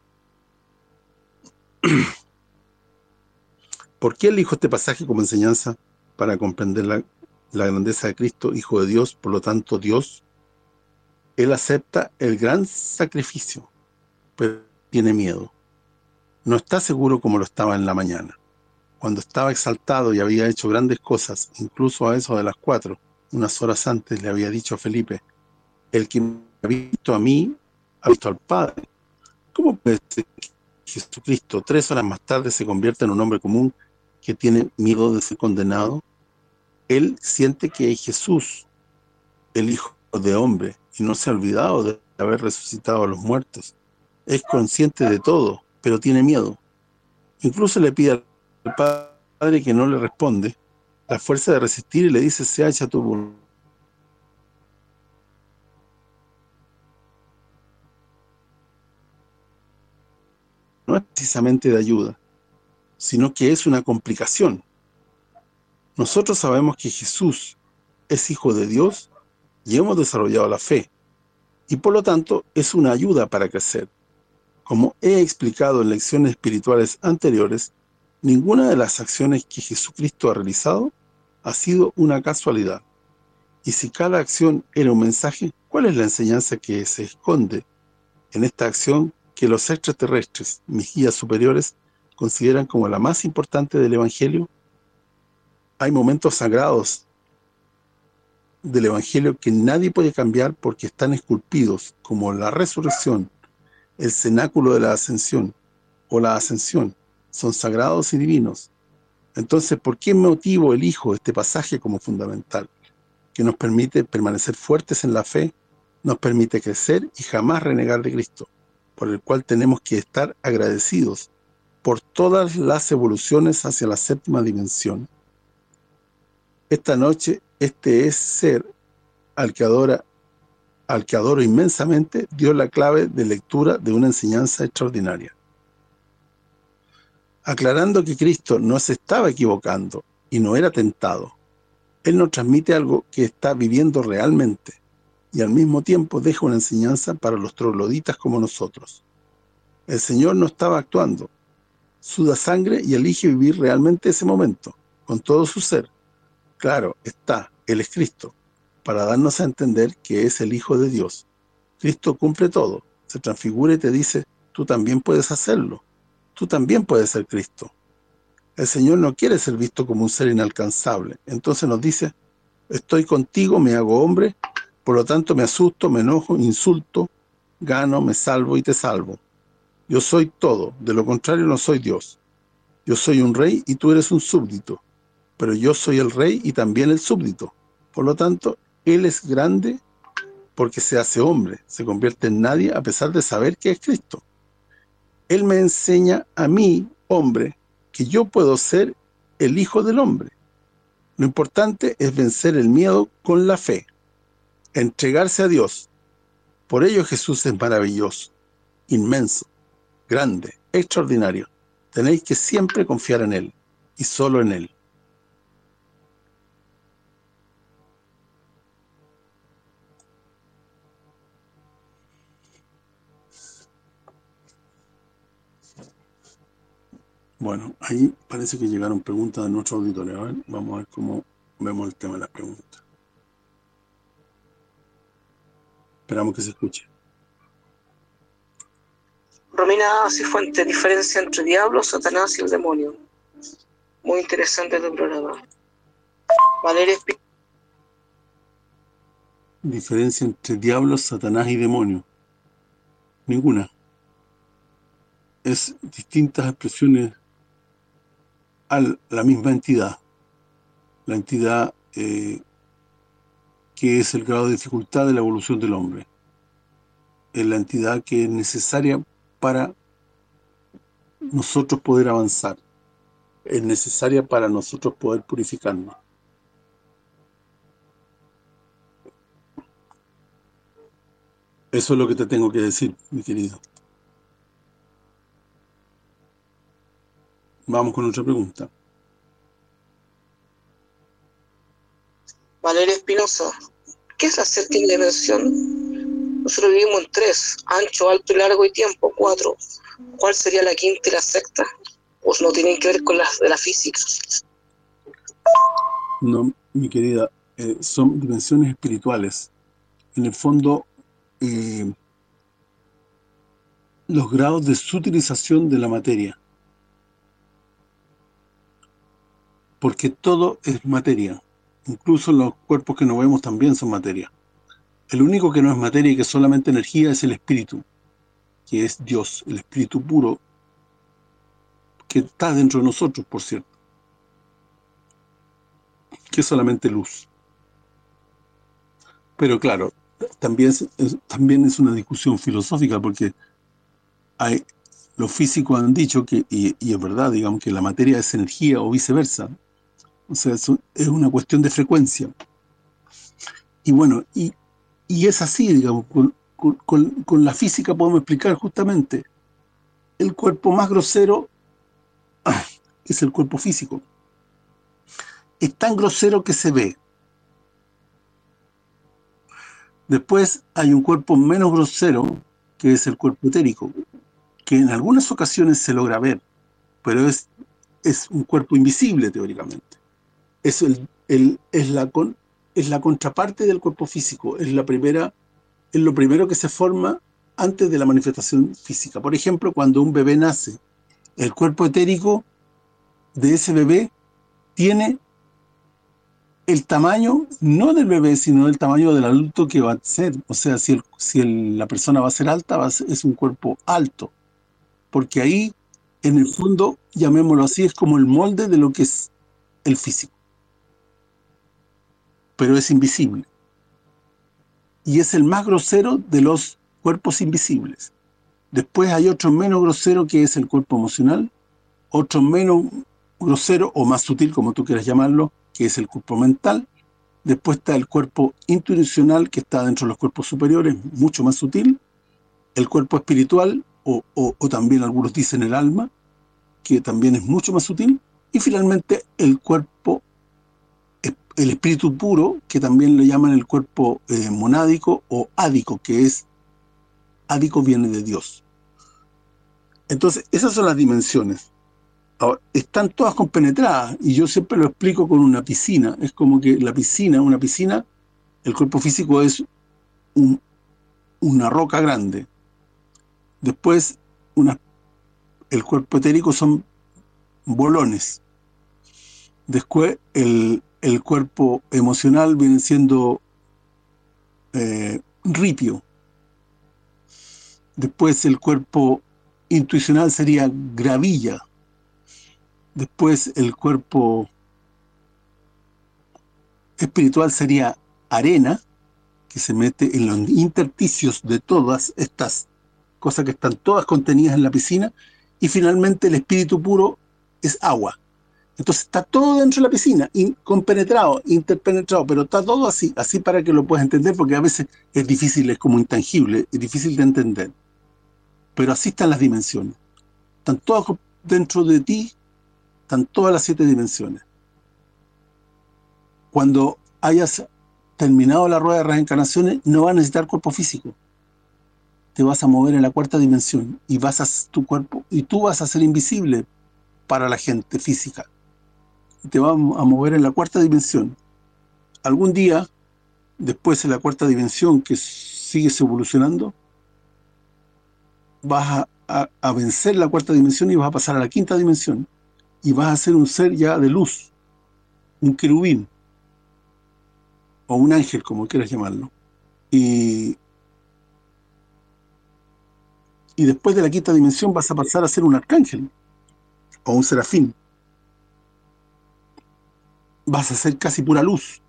¿Por qué elijo este pasaje como enseñanza? Para comprender la, la grandeza de Cristo, Hijo de Dios, por lo tanto Dios. Él acepta el gran sacrificio, pero tiene miedo. No está seguro como lo estaba en la mañana, cuando estaba exaltado y había hecho grandes cosas. Incluso a eso de las cuatro, unas horas antes, le había dicho a Felipe: el que me ha visto a mí, ha visto al Padre. ¿Cómo puede ser que Jesucristo, tres horas más tarde, se convierta en un hombre común que tiene miedo de ser condenado? Él siente que es Jesús, el Hijo de Hombre, y no se ha olvidado de haber resucitado a los muertos. Es consciente de todo, pero tiene miedo. Incluso le pide al Padre, que no le responde, la fuerza de resistir, y le dice: sea hecha tu voluntad. No es precisamente de ayuda, sino que es una complicación. Nosotros sabemos que Jesús es Hijo de Dios y hemos desarrollado la fe, y por lo tanto es una ayuda para crecer. Como he explicado en lecciones espirituales anteriores, ninguna de las acciones que Jesucristo ha realizado ha sido una casualidad. Y si cada acción era un mensaje, ¿cuál es la enseñanza que se esconde en esta acción que los extraterrestres, mis guías superiores, consideran como la más importante del Evangelio? Hay momentos sagrados del Evangelio que nadie puede cambiar porque están esculpidos, como la resurrección, el cenáculo de la ascensión o la ascensión. Son sagrados y divinos. Entonces, ¿por qué motivo elijo este pasaje como fundamental? Que nos permite permanecer fuertes en la fe, nos permite crecer y jamás renegar de Cristo, por el cual tenemos que estar agradecidos por todas las evoluciones hacia la séptima dimensión. Esta noche, este es ser al que adora, al que adoro inmensamente, dio la clave de lectura de una enseñanza extraordinaria. Aclarando que Cristo no se estaba equivocando y no era tentado. Él nos transmite algo que está viviendo realmente y al mismo tiempo deja una enseñanza para los trogloditas como nosotros. El Señor no estaba actuando. Suda sangre y elige vivir realmente ese momento, con todo su ser. Claro, está, Él es Cristo, para darnos a entender que es el Hijo de Dios. Cristo cumple todo, se transfigura y te dice: tú también puedes hacerlo, tú también puedes ser Cristo. El Señor no quiere ser visto como un ser inalcanzable, entonces nos dice: estoy contigo, me hago hombre, por lo tanto me asusto, me enojo, insulto, gano, me salvo y te salvo. Yo soy todo, de lo contrario no soy Dios. Yo soy un rey y tú eres un súbdito, pero yo soy el rey y también el súbdito. Por lo tanto, Él es grande porque se hace hombre, se convierte en nadie a pesar de saber que es Cristo. Él me enseña a mí, hombre, que yo puedo ser el Hijo del Hombre. Lo importante es vencer el miedo con la fe, entregarse a Dios. Por ello Jesús es maravilloso, inmenso, grande, extraordinario. Tenéis que siempre confiar en Él, y solo en Él. Bueno, ahí parece que llegaron preguntas de nuestro auditorio. A ver, vamos a ver cómo vemos el tema de las preguntas. Esperamos que se escuche. Romina Cifuentes, diferencia entre diablo, Satanás y el demonio. Muy interesante tu programa. Valeria Espí Diferencia entre diablo, Satanás y demonio. Ninguna. Es distintas expresiones a la misma entidad. La entidad eh, que es el grado de dificultad de la evolución del hombre. Es la entidad que es necesaria para nosotros poder avanzar. Es necesaria para nosotros poder purificarnos. Eso es lo que te tengo que decir, mi querido. Vamos con otra pregunta. Valeria Espinosa, ¿qué es la séptima dimensión? Nosotros vivimos en tres, ancho, alto y largo y tiempo, cuatro. ¿Cuál sería la quinta y la sexta? ¿O no tienen que ver con la de la física? No, mi querida, eh, son dimensiones espirituales. En el fondo, eh, los grados de sutilización de la materia. Porque todo es materia. Incluso los cuerpos que no vemos también son materia. El único que no es materia y que es solamente energía es el espíritu, que es Dios, el espíritu puro, que está dentro de nosotros, por cierto, que es solamente luz. Pero claro, también es, también es una discusión filosófica, porque hay, los físicos han dicho que, y, y es verdad, digamos, que la materia es energía o viceversa. O sea, es, es una cuestión de frecuencia. Y bueno, y, y es así, digamos, con, con, con la física podemos explicar justamente el cuerpo más grosero es el cuerpo físico. Es tan grosero que se ve. Después hay un cuerpo menos grosero, que es el cuerpo etérico, que en algunas ocasiones se logra ver, pero es, es un cuerpo invisible teóricamente. Es, el, el, es, la con, es la contraparte del cuerpo físico, es, la primera, es lo primero que se forma antes de la manifestación física. Por ejemplo, cuando un bebé nace, el cuerpo etérico de ese bebé tiene el tamaño, no del bebé, sino el tamaño del adulto que va a ser. O sea, si, el, si el, la persona va a ser alta, va a ser, es un cuerpo alto. Porque ahí, en el fondo, llamémoslo así, es como el molde de lo que es el físico. Pero es invisible. Y es el más grosero de los cuerpos invisibles. Después hay otro menos grosero, que es el cuerpo emocional, otro menos grosero o más sutil, como tú quieras llamarlo, que es el cuerpo mental. Después está el cuerpo intuicional, que está dentro de los cuerpos superiores, mucho más sutil. El cuerpo espiritual, o, o, o también algunos dicen el alma, que también es mucho más sutil. Y finalmente el cuerpo, el espíritu puro, que también le llaman el cuerpo eh, monádico o ádico, que es, ádico viene de Dios. Entonces, esas son las dimensiones. Ahora, están todas compenetradas, y yo siempre lo explico con una piscina. Es como que la piscina, una piscina, el cuerpo físico es un, una roca grande. Después, una, el cuerpo etérico son bolones. Después, el, el cuerpo emocional viene siendo eh, ripio. Después, el cuerpo intuicional sería gravilla. Después el cuerpo espiritual sería arena, que se mete en los intersticios de todas estas cosas que están todas contenidas en la piscina, y finalmente el espíritu puro es agua. Entonces está todo dentro de la piscina, in, compenetrado, interpenetrado, pero está todo así, así para que lo puedas entender, porque a veces es difícil, es como intangible, es difícil de entender. Pero así están las dimensiones. Están todas dentro de ti, están todas las siete dimensiones. Cuando hayas terminado la rueda de reencarnaciones, no vas a necesitar cuerpo físico. Te vas a mover en la cuarta dimensión y vas a tu cuerpo y tú vas a ser invisible para la gente física. Te vas a mover en la cuarta dimensión. Algún día, después de la cuarta dimensión, que sigues evolucionando, vas a, a, a vencer la cuarta dimensión y vas a pasar a la quinta dimensión. Y vas a ser un ser ya de luz, un querubín, o un ángel, como quieras llamarlo. Y, y después de la quinta dimensión vas a pasar a ser un arcángel, o un serafín. Vas a ser casi pura luz.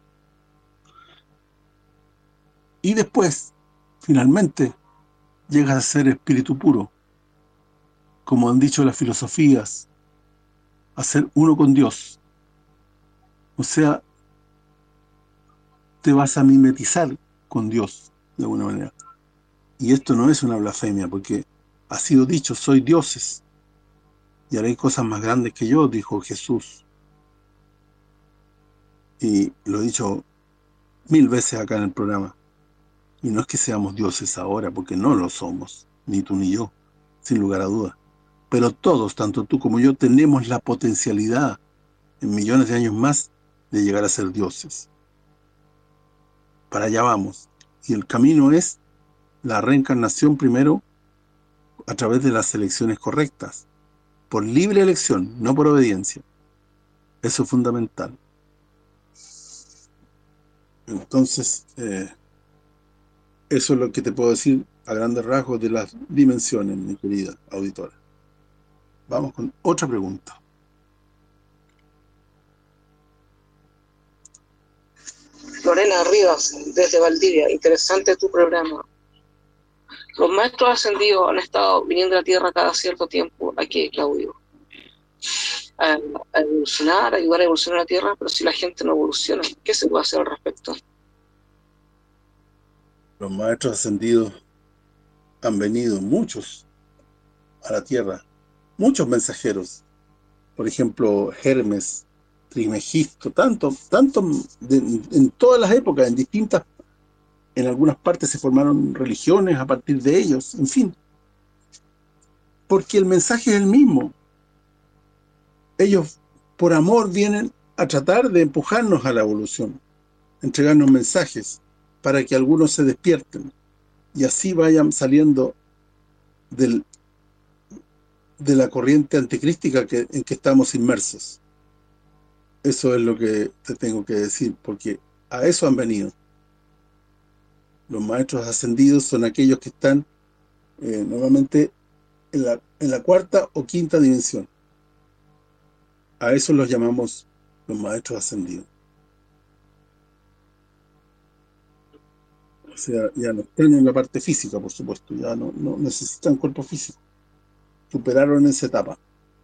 Y después, finalmente, llegas a ser espíritu puro, como han dicho las filosofías, a ser uno con Dios. O sea, te vas a mimetizar con Dios, de alguna manera. Y esto no es una blasfemia, porque ha sido dicho, soy dioses, y haré cosas más grandes que yo, dijo Jesús. Y lo he dicho mil veces acá en el programa. Y no es que seamos dioses ahora, porque no lo somos, ni tú ni yo, sin lugar a dudas. Pero todos, tanto tú como yo, tenemos la potencialidad, en millones de años más, de llegar a ser dioses. Para allá vamos. Y el camino es la reencarnación primero a través de las elecciones correctas. Por libre elección, no por obediencia. Eso es fundamental. Entonces, eh, eso es lo que te puedo decir a grandes rasgos de las dimensiones, mi querida auditora. Vamos con otra pregunta. Lorena Rivas, desde Valdivia. Interesante tu programa. Los maestros ascendidos han estado viniendo a la Tierra cada cierto tiempo. ¿A qué, Claudio? A, a evolucionar, a ayudar a evolucionar la Tierra, pero si la gente no evoluciona, ¿qué se puede hacer al respecto? Los maestros ascendidos han venido muchos a la Tierra, muchos mensajeros. Por ejemplo, Hermes, Trismegisto, tanto, tanto de, en todas las épocas, en distintas, en algunas partes se formaron religiones a partir de ellos, en fin. Porque el mensaje es el mismo. Ellos, por amor, vienen a tratar de empujarnos a la evolución, entregarnos mensajes para que algunos se despierten y así vayan saliendo del, de la corriente anticrística que, en que estamos inmersos. Eso es lo que te tengo que decir, porque a eso han venido. Los maestros ascendidos son aquellos que están eh, normalmente en la, en la cuarta o quinta dimensión. A eso los llamamos los maestros ascendidos. O sea, ya no están en la parte física, por supuesto, ya no, no necesitan cuerpo físico. Superaron esa etapa.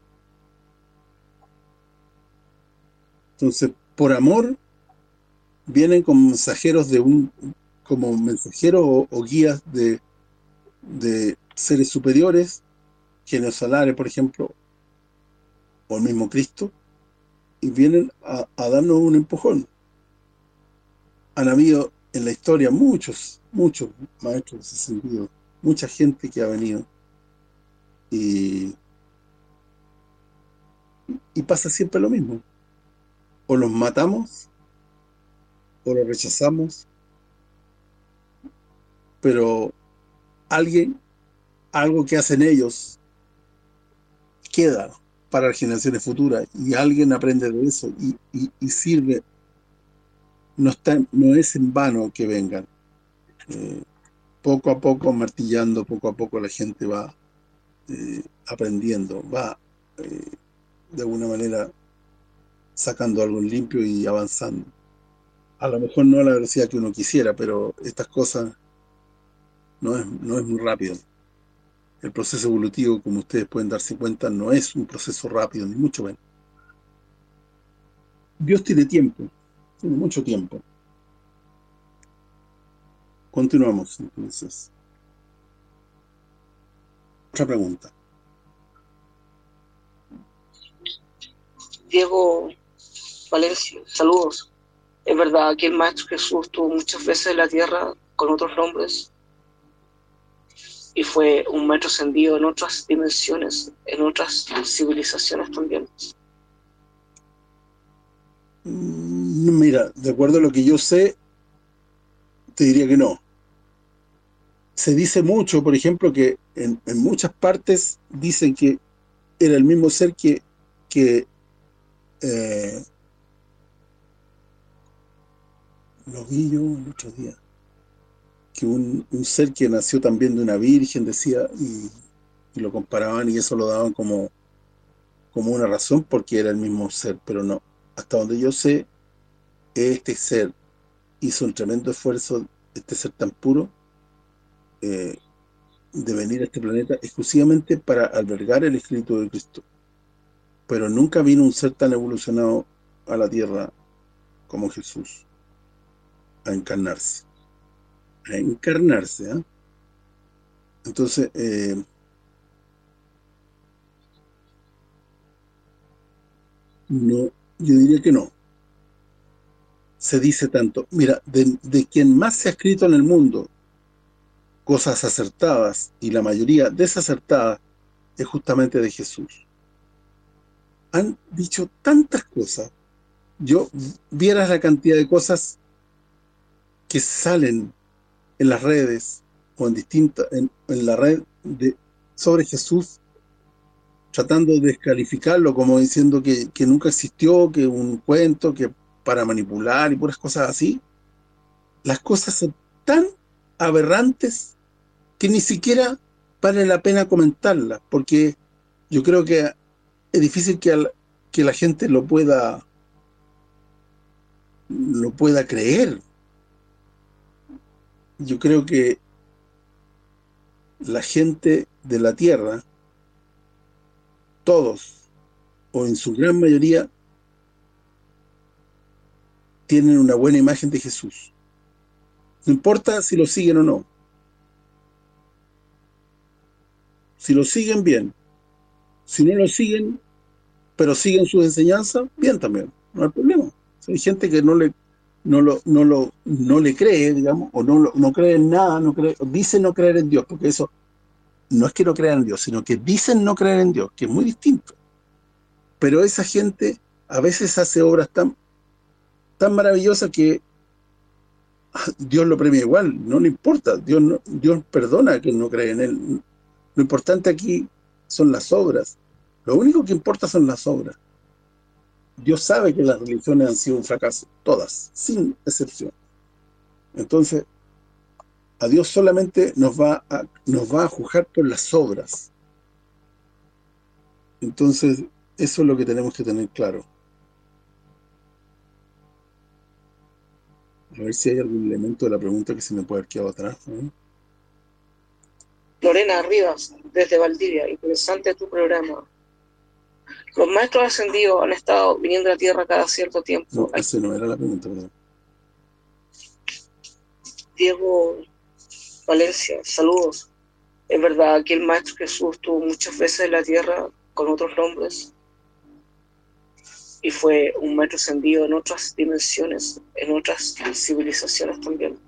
Entonces, por amor, vienen como mensajeros de un, como mensajeros o, o guías de, de seres superiores, genios solares, por ejemplo, o el mismo Cristo, y vienen a, a darnos un empujón. Han habido en la historia muchos, muchos maestros ascendidos, mucha gente que ha venido, y, y pasa siempre lo mismo. O los matamos, o los rechazamos, pero alguien, algo que hacen ellos, queda para las generaciones futuras, y alguien aprende de eso, y, y, y sirve. No, está, no es en vano que vengan. Eh, poco a poco, martillando, poco a poco la gente va eh, aprendiendo, va eh, de alguna manera sacando algo en limpio y avanzando. A lo mejor no a la velocidad que uno quisiera, pero estas cosas no es, no es muy rápido. el proceso evolutivo, como ustedes pueden darse cuenta, no es un proceso rápido, ni mucho menos. Dios tiene tiempo, tiene mucho tiempo. Continuamos, entonces. Otra pregunta. Diego Valencia, saludos. ¿Es verdad que el Maestro Jesús estuvo muchas veces en la tierra con otros nombres y fue un maestro ascendido en otras dimensiones, en otras civilizaciones también? Mira, de acuerdo a lo que yo sé, te diría que no. Se dice mucho, por ejemplo, que en, en muchas partes dicen que era el mismo ser que, que eh, lo vi yo el otro día, que un, un ser que nació también de una virgen, decía, y, y lo comparaban y eso lo daban como, como una razón porque era el mismo ser, pero no. Hasta donde yo sé, este ser hizo un tremendo esfuerzo, este ser tan puro, eh, de venir a este planeta exclusivamente para albergar el Espíritu de Cristo. Pero nunca vino un ser tan evolucionado a la Tierra como Jesús, a encarnarse. A encarnarse, ¿eh? Entonces, eh, no, yo diría que no. Se dice tanto. Mira, de, de quien más se ha escrito en el mundo cosas acertadas, y la mayoría desacertadas, es justamente de Jesús. Han dicho tantas cosas. Yo, vieras la cantidad de cosas que salen en las redes o en distintas en, en la red de sobre Jesús, tratando de descalificarlo, como diciendo que, que nunca existió, que un cuento, que para manipular y puras cosas así. Las cosas son tan aberrantes que ni siquiera vale la pena comentarlas, porque yo creo que es difícil que, al, que la gente lo pueda lo pueda creer. Yo creo que la gente de la Tierra, todos, o en su gran mayoría, tienen una buena imagen de Jesús. No importa si lo siguen o no. Si lo siguen, bien. Si no lo siguen, pero siguen sus enseñanzas, bien también. No hay problema. Hay gente que no le no lo no lo no le cree, digamos, o no lo, no cree en nada, no cree, dice no creer en Dios, porque eso no es que no crean en Dios, sino que dicen no creer en Dios, que es muy distinto. Pero esa gente a veces hace obras tan tan maravillosas que Dios lo premia igual, no le importa. Dios no, Dios perdona a quien no cree en él. Lo importante aquí son las obras. Lo único que importa son las obras. Dios sabe que las religiones han sido un fracaso, todas, sin excepción. Entonces, a Dios solamente nos va a, nos va a juzgar por las obras. Entonces, eso es lo que tenemos que tener claro. A ver si hay algún elemento de la pregunta que se me puede haber quedado atrás, ¿no? Lorena Rivas, desde Valdivia, interesante tu programa. Los maestros ascendidos han estado viniendo a la Tierra cada cierto tiempo. No, esa no era la pregunta, perdón. Diego Valencia, saludos. ¿Es verdad que el Maestro Jesús estuvo muchas veces en la Tierra con otros nombres y fue un maestro ascendido en otras dimensiones, en otras civilizaciones también?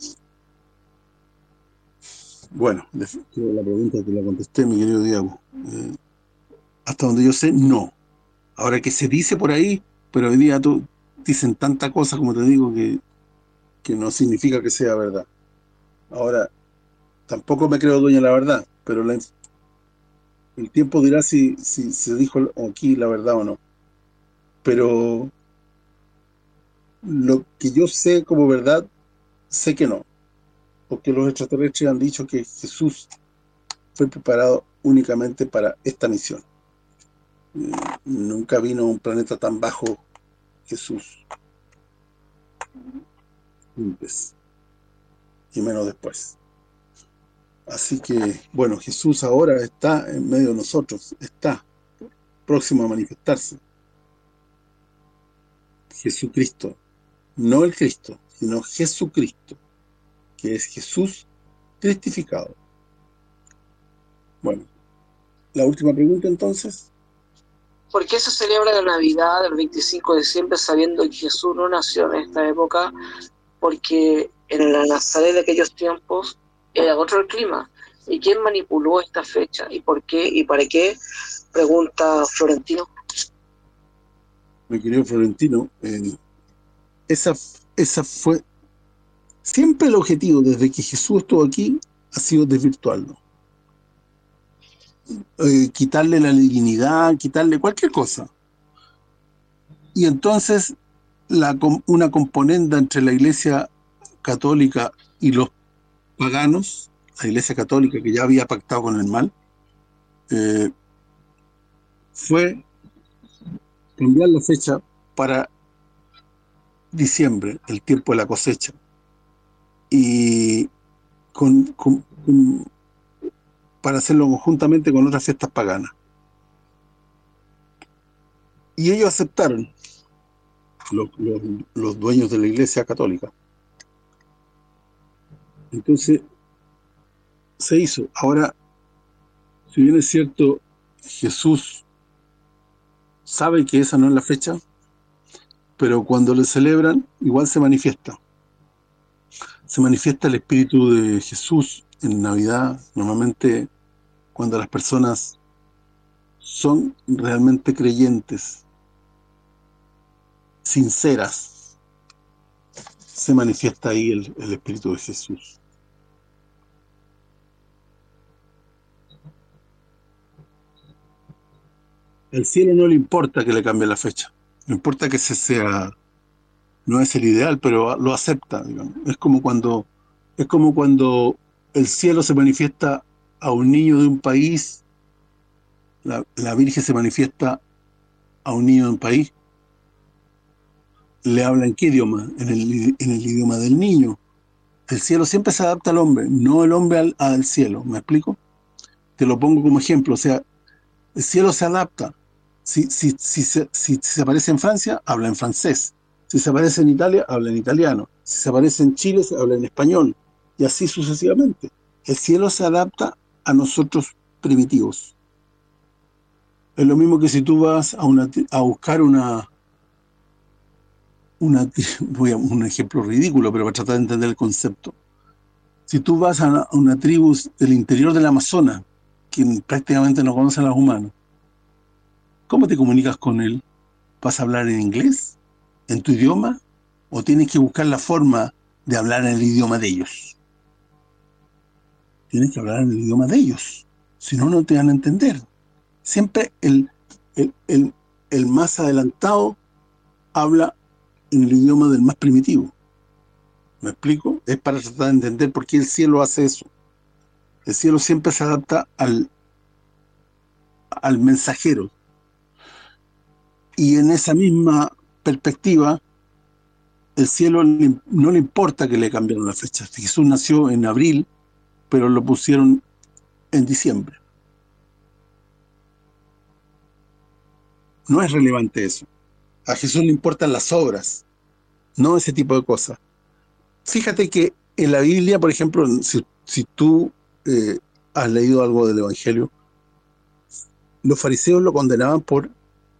Bueno, la pregunta te la contesté, mi querido Diego. Eh, hasta donde yo sé, no. Ahora que se dice por ahí, pero hoy día tú, dicen tanta cosa, como te digo, que, que no significa que sea verdad. Ahora, tampoco me creo dueño de la verdad, pero la, el tiempo dirá si, si se dijo aquí la verdad o no. Pero lo que yo sé como verdad, sé que no. Porque los extraterrestres han dicho que Jesús fue preparado únicamente para esta misión. Eh, nunca vino a un planeta tan bajo Jesús. Antes. Y menos después. Así que, bueno, Jesús ahora está en medio de nosotros, está próximo a manifestarse. Jesucristo, no el Cristo, sino Jesucristo, que es Jesús cristificado. Bueno, la última pregunta entonces. ¿Por qué se celebra la Navidad el veinticinco de diciembre sabiendo que Jesús no nació en esta época? Porque en la Nazaret de aquellos tiempos era otro el clima. ¿Y quién manipuló esta fecha? ¿Y por qué? ¿Y para qué? Pregunta Florentino. Mi querido Florentino, eh, esa, esa fue... Siempre el objetivo, desde que Jesús estuvo aquí, ha sido desvirtuarlo. Eh, quitarle la divinidad, quitarle cualquier cosa. Y entonces la, una componenda entre la Iglesia Católica y los paganos, la Iglesia Católica que ya había pactado con el mal, eh, fue cambiar la fecha para diciembre, el tiempo de la cosecha, y con, con, con para hacerlo conjuntamente con otras fiestas paganas. Y ellos aceptaron, los, los, los dueños de la Iglesia Católica. Entonces, se hizo. Ahora, si bien es cierto, Jesús sabe que esa no es la fecha, pero cuando le celebran, igual se manifiesta. Se manifiesta el Espíritu de Jesús en Navidad, normalmente cuando las personas son realmente creyentes, sinceras, se manifiesta ahí el, el Espíritu de Jesús. Al cielo no le importa que le cambie la fecha, no importa que ese sea, no es el ideal, pero lo acepta, digamos. Es como cuando, es como cuando el cielo se manifiesta a un niño de un país, la, la Virgen se manifiesta a un niño de un país, le habla en qué idioma, en el, en el idioma del niño. El cielo siempre se adapta al hombre, no el hombre al, al cielo, ¿me explico? Te lo pongo como ejemplo, o sea, el cielo se adapta. Si, si, si, si, si se aparece en Francia, habla en francés. Si se aparece en Italia, habla en italiano. Si se aparece en Chile, se habla en español. Y así sucesivamente. El cielo se adapta a nosotros primitivos. Es lo mismo que si tú vas a, una, a buscar una... una voy a un ejemplo ridículo, pero para tratar de entender el concepto. Si tú vas a una, a una tribu del interior del Amazonas, que prácticamente no conocen a los humanos, ¿cómo te comunicas con él? ¿Vas a hablar en inglés? ¿En tu idioma? ¿O tienes que buscar la forma de hablar en el idioma de ellos? Tienes que hablar en el idioma de ellos. Si no, no te van a entender. Siempre el, el, el, el más adelantado habla en el idioma del más primitivo. ¿Me explico? Es para tratar de entender por qué el cielo hace eso. El cielo siempre se adapta al, al mensajero. Y en esa misma perspectiva, el cielo no le importa que le cambiaron la fecha. Jesús nació en abril, pero lo pusieron en diciembre. No es relevante eso. A Jesús le importan las obras, no ese tipo de cosas. Fíjate que en la Biblia, por ejemplo, si, si tú eh, has leído algo del Evangelio, los fariseos lo condenaban por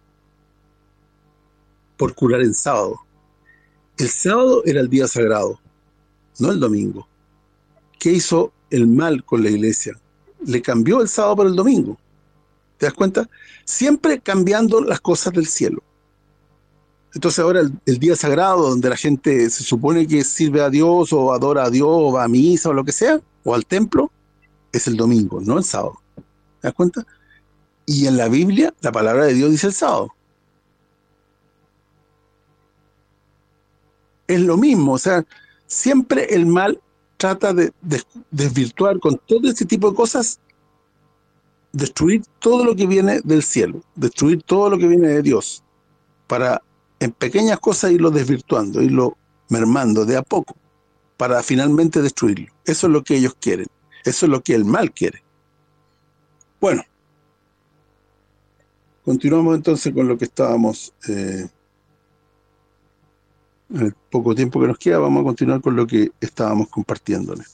por curar en sábado. El sábado era el día sagrado, no el domingo. ¿Qué hizo el mal con la iglesia? Le cambió el sábado por el domingo. ¿Te das cuenta? Siempre cambiando las cosas del cielo. Entonces ahora el, el día sagrado, donde la gente se supone que sirve a Dios, o adora a Dios, o va a misa, o lo que sea, o al templo, es el domingo, no el sábado. ¿Te das cuenta? Y en la Biblia, la palabra de Dios dice el sábado. Es lo mismo, o sea, siempre el mal trata de, de desvirtuar con todo ese tipo de cosas, destruir todo lo que viene del cielo, destruir todo lo que viene de Dios, para en pequeñas cosas irlo desvirtuando, irlo mermando de a poco, para finalmente destruirlo. Eso es lo que ellos quieren. Eso es lo que el mal quiere. Bueno, continuamos entonces con lo que estábamos, eh, en el poco tiempo que nos queda, vamos a continuar con lo que estábamos compartiéndoles.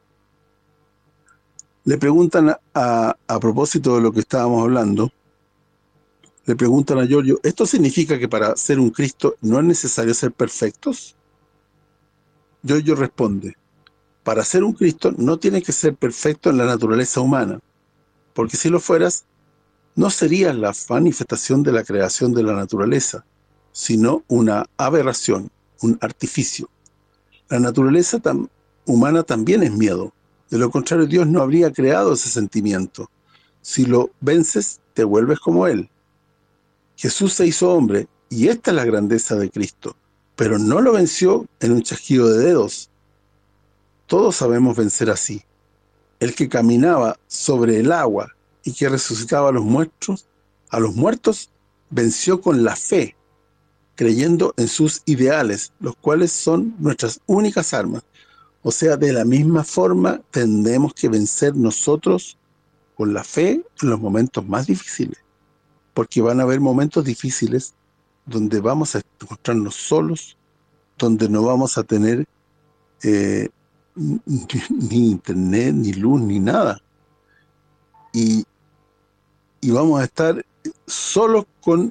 Le preguntan a, a, a propósito de lo que estábamos hablando, le preguntan a Giorgio, ¿esto significa que para ser un Cristo no es necesario ser perfectos? Giorgio responde, para ser un Cristo no tienes que ser perfecto en la naturaleza humana, porque si lo fueras, no serías la manifestación de la creación de la naturaleza, sino una aberración, un artificio. La naturaleza tam- humana también es miedo. De lo contrario, Dios no habría creado ese sentimiento. Si lo vences, te vuelves como Él. Jesús se hizo hombre, y esta es la grandeza de Cristo, pero no lo venció en un chasquido de dedos. Todos sabemos vencer así. El que caminaba sobre el agua y que resucitaba a los muertos, a los muertos, venció con la fe, creyendo en sus ideales, los cuales son nuestras únicas armas. O sea, de la misma forma tendremos que vencer nosotros con la fe en los momentos más difíciles, porque van a haber momentos difíciles donde vamos a encontrarnos solos, donde no vamos a tener eh, ni, ni internet, ni luz, ni nada. Y, y vamos a estar solos con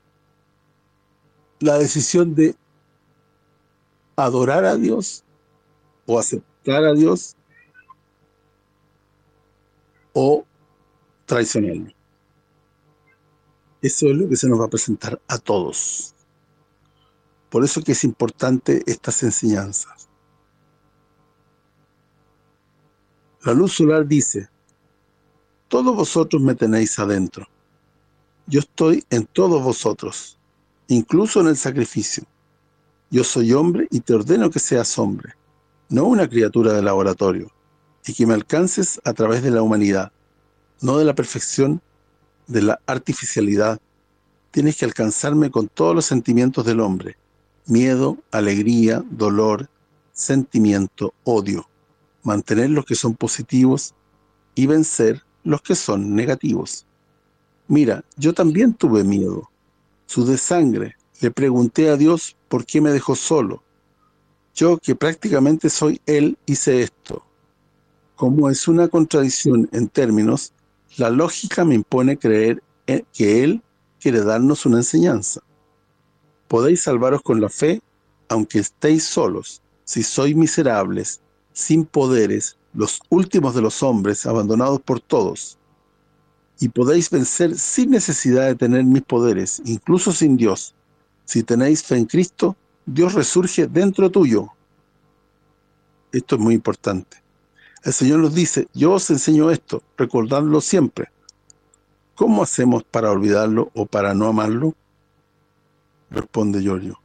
la decisión de adorar a Dios o aceptar a Dios o traicionarlo. Eso es lo que se nos va a presentar a todos. Por eso que es importante estas enseñanzas. La luz solar dice, todos vosotros me tenéis adentro. Yo estoy en todos vosotros, incluso en el sacrificio. Yo soy hombre y te ordeno que seas hombre, no una criatura de laboratorio, y que me alcances a través de la humanidad, no de la perfección, de la artificialidad. Tienes que alcanzarme con todos los sentimientos del hombre, miedo, alegría, dolor, sentimiento, odio, mantener los que son positivos y vencer los que son negativos. Mira, yo también tuve miedo, sudé sangre, le pregunté a Dios por qué me dejó solo. Yo, que prácticamente soy Él, hice esto. Como es una contradicción en términos, la lógica me impone creer que Él quiere darnos una enseñanza. Podéis salvaros con la fe, aunque estéis solos, si sois miserables, sin poderes, los últimos de los hombres, abandonados por todos. Y podéis vencer sin necesidad de tener mis poderes, incluso sin Dios. Si tenéis fe en Cristo, Dios resurge dentro tuyo. Esto es muy importante. El Señor nos dice, yo os enseño esto, recordadlo siempre. ¿Cómo hacemos para olvidarlo o para no amarlo? Responde Giorgio.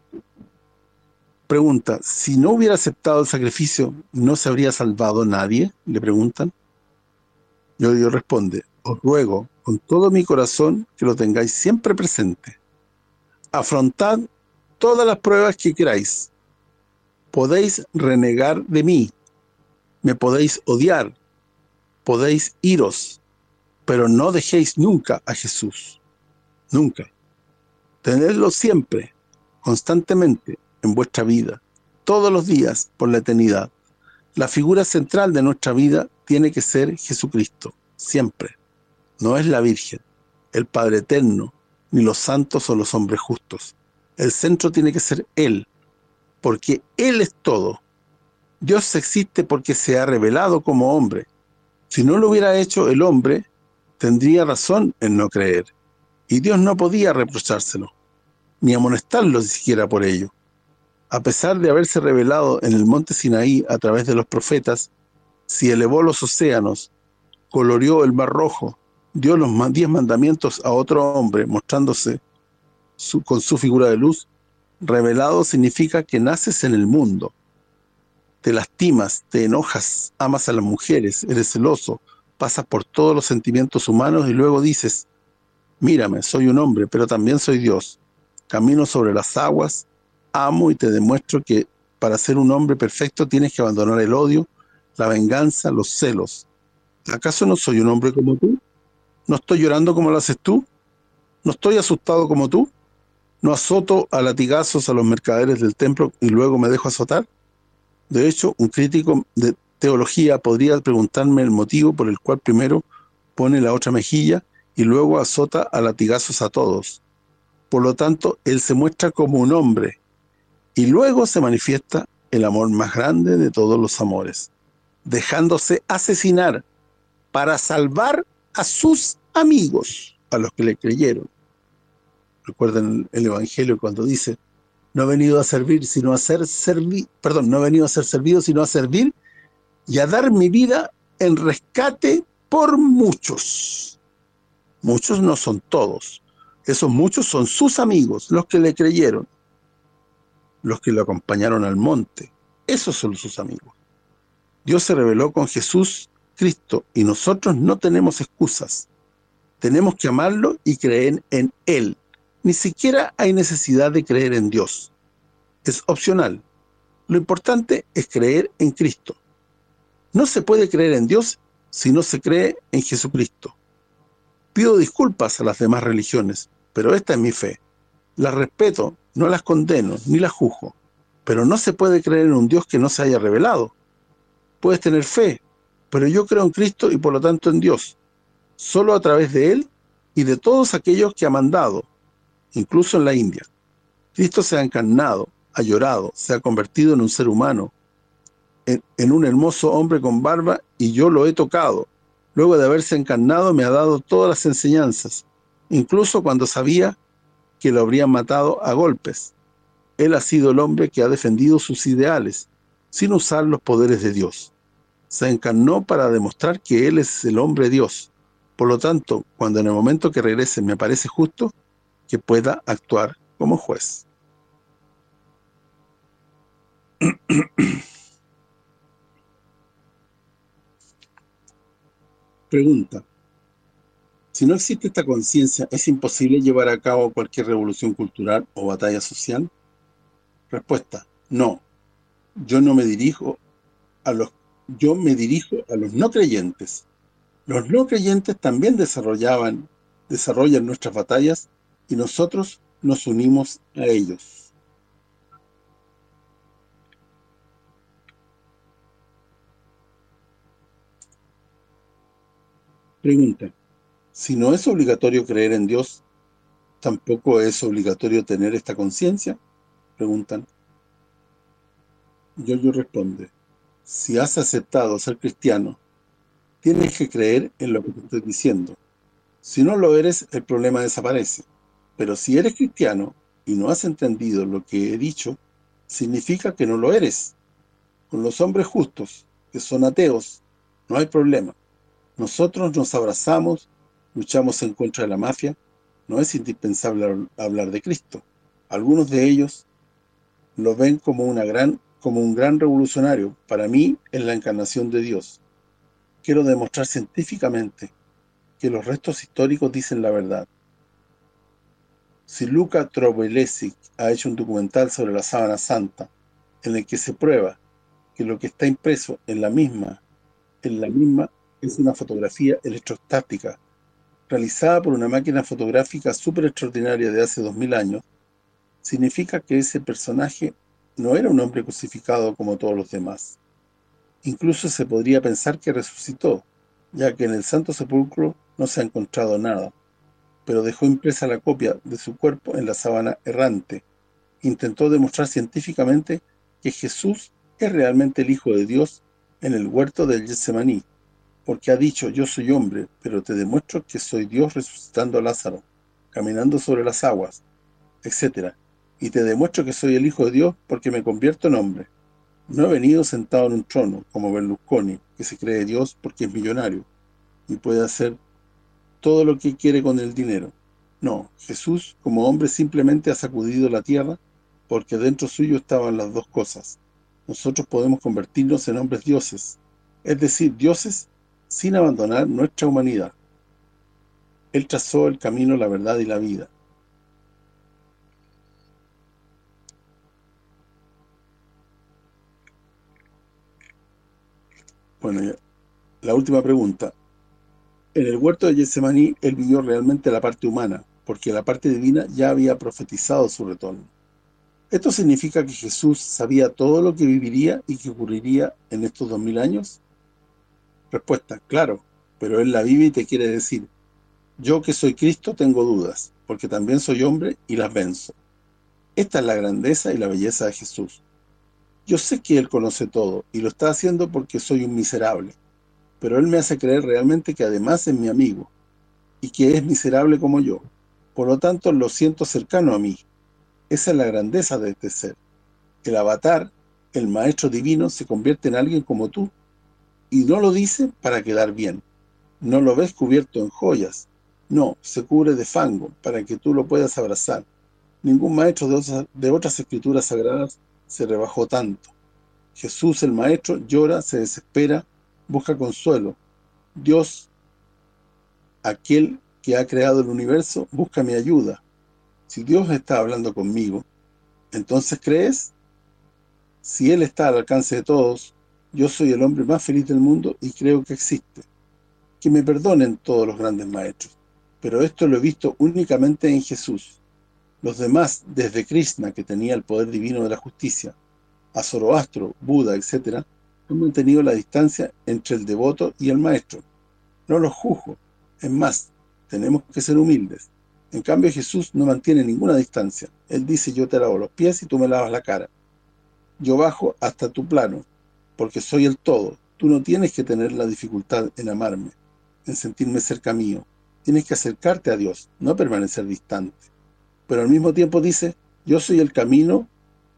Pregunta, si no hubiera aceptado el sacrificio, ¿no se habría salvado nadie? Le preguntan. Giorgio responde, os ruego con todo mi corazón que lo tengáis siempre presente. Afrontad todas las pruebas que queráis. Podéis renegar de mí, me podéis odiar, podéis iros, pero no dejéis nunca a Jesús. Nunca. Tenedlo siempre, constantemente, en vuestra vida, todos los días, por la eternidad. La figura central de nuestra vida tiene que ser Jesucristo, siempre. No es la Virgen, el Padre Eterno, ni los santos o los hombres justos. El centro tiene que ser Él, porque Él es todo. Dios existe porque se ha revelado como hombre. Si no lo hubiera hecho el hombre, tendría razón en no creer. Y Dios no podía reprochárselo, ni amonestarlo siquiera por ello. A pesar de haberse revelado en el monte Sinaí a través de los profetas, si elevó los océanos, coloreó el mar rojo, dio los diez mandamientos a otro hombre, mostrándose su, con su figura de luz, revelado significa que naces en el mundo. Te lastimas, te enojas, amas a las mujeres, eres celoso, pasas por todos los sentimientos humanos y luego dices, mírame, soy un hombre, pero también soy Dios. Camino sobre las aguas, amo y te demuestro que para ser un hombre perfecto tienes que abandonar el odio, la venganza, los celos. ¿Acaso no soy un hombre como tú? ¿No estoy llorando como lo haces tú? ¿No estoy asustado como tú? ¿No azoto a latigazos a los mercaderes del templo y luego me dejo azotar? De hecho, un crítico de teología podría preguntarme el motivo por el cual primero pone la otra mejilla y luego azota a latigazos a todos. Por lo tanto, él se muestra como un hombre y luego se manifiesta el amor más grande de todos los amores, dejándose asesinar para salvar a sus amigos, a los que le creyeron. Recuerden el Evangelio cuando dice: no he venido a servir, sino a ser servido, perdón, no he venido a ser servido, sino a servir y a dar mi vida en rescate por muchos. Muchos no son todos. Esos muchos son sus amigos, los que le creyeron, los que lo acompañaron al monte. Esos son sus amigos. Dios se reveló con Jesús Cristo y nosotros no tenemos excusas. Tenemos que amarlo y creer en Él. Ni siquiera hay necesidad de creer en Dios. Es opcional. Lo importante es creer en Cristo. No se puede creer en Dios si no se cree en Jesucristo. Pido disculpas a las demás religiones, pero esta es mi fe. Las respeto, no las condeno, ni las juzgo. Pero no se puede creer en un Dios que no se haya revelado. Puedes tener fe, pero yo creo en Cristo y por lo tanto en Dios. Solo a través de Él y de todos aquellos que ha mandado, incluso en la India. Cristo se ha encarnado, ha llorado, se ha convertido en un ser humano, en, en un hermoso hombre con barba, y yo lo he tocado. Luego de haberse encarnado me ha dado todas las enseñanzas, incluso cuando sabía que lo habrían matado a golpes. Él ha sido el hombre que ha defendido sus ideales, sin usar los poderes de Dios. Se encarnó para demostrar que Él es el hombre Dios. Por lo tanto, cuando en el momento que regrese me parece justo que pueda actuar como juez. Pregunta: si no existe esta conciencia, ¿es imposible llevar a cabo cualquier revolución cultural o batalla social? Respuesta: no. Yo no me dirijo a los yo me dirijo a los no creyentes. Los no creyentes también desarrollaban desarrollan nuestras batallas y nosotros nos unimos a ellos. Pregunta: si no es obligatorio creer en Dios, ¿tampoco es obligatorio tener esta conciencia? Preguntan. Yoyo responde: si has aceptado ser cristiano, tienes que creer en lo que te estoy diciendo. Si no lo eres, el problema desaparece. Pero si eres cristiano y no has entendido lo que he dicho, significa que no lo eres. Con los hombres justos, que son ateos, no hay problema. Nosotros nos abrazamos, luchamos en contra de la mafia. No es indispensable hablar de Cristo. Algunos de ellos lo ven como una gran como un gran revolucionario. Para mí es la encarnación de Dios. Quiero demostrar científicamente que los restos históricos dicen la verdad. Si Luca Trobelesic ha hecho un documental sobre la Sábana Santa, en el que se prueba que lo que está impreso en la misma, en la misma es una fotografía electrostática, realizada por una máquina fotográfica súper extraordinaria de hace dos mil años, significa que ese personaje no era un hombre crucificado como todos los demás. Incluso se podría pensar que resucitó, ya que en el Santo Sepulcro no se ha encontrado nada, pero dejó impresa la copia de su cuerpo en la sábana errante. Intentó demostrar científicamente que Jesús es realmente el Hijo de Dios en el huerto del Getsemaní, porque ha dicho: yo soy hombre, pero te demuestro que soy Dios resucitando a Lázaro, caminando sobre las aguas, etcétera. Y te demuestro que soy el Hijo de Dios porque me convierto en hombre. No he venido sentado en un trono, como Berlusconi, que se cree Dios porque es millonario y puede hacer todo lo que quiere con el dinero. No, Jesús, como hombre, simplemente ha sacudido la tierra porque dentro suyo estaban las dos cosas. Nosotros podemos convertirnos en hombres dioses, es decir, dioses sin abandonar nuestra humanidad. Él trazó el camino, la verdad y la vida. Bueno, ya, La última pregunta. En el huerto de Getsemaní, él vivió realmente la parte humana, porque la parte divina ya había profetizado su retorno. ¿Esto significa que Jesús sabía todo lo que viviría y que ocurriría en estos dos mil años? Respuesta, claro, pero él la vive y te quiere decir, yo que soy Cristo tengo dudas, porque también soy hombre y las venzo. Esta es la grandeza y la belleza de Jesús. Yo sé que Él conoce todo, y lo está haciendo porque soy un miserable, pero Él me hace creer realmente que además es mi amigo, y que es miserable como yo. Por lo tanto, lo siento cercano a mí. Esa es la grandeza de este ser. El avatar, el maestro divino, se convierte en alguien como tú, y no lo dice para quedar bien. No lo ves cubierto en joyas. No, se cubre de fango, para que tú lo puedas abrazar. Ningún maestro de otras, de otras escrituras sagradas se rebajó tanto. Jesús, el maestro, llora, se desespera, busca consuelo. Dios, aquel que ha creado el universo, busca mi ayuda. Si Dios está hablando conmigo, ¿entonces crees? Si Él está al alcance de todos, yo soy el hombre más feliz del mundo y creo que existe. Que me perdonen todos los grandes maestros, pero esto lo he visto únicamente en Jesús. Los demás, desde Krishna, que tenía el poder divino de la justicia, a Zoroastro, Buda, etcétera, han mantenido la distancia entre el devoto y el maestro. No los juzgo. Es más, tenemos que ser humildes. En cambio, Jesús no mantiene ninguna distancia. Él dice, yo te lavo los pies y tú me lavas la cara. Yo bajo hasta tu plano, porque soy el todo. Tú no tienes que tener la dificultad en amarme, en sentirme cerca mío. Tienes que acercarte a Dios, no permanecer distante. Pero al mismo tiempo dice, yo soy el camino,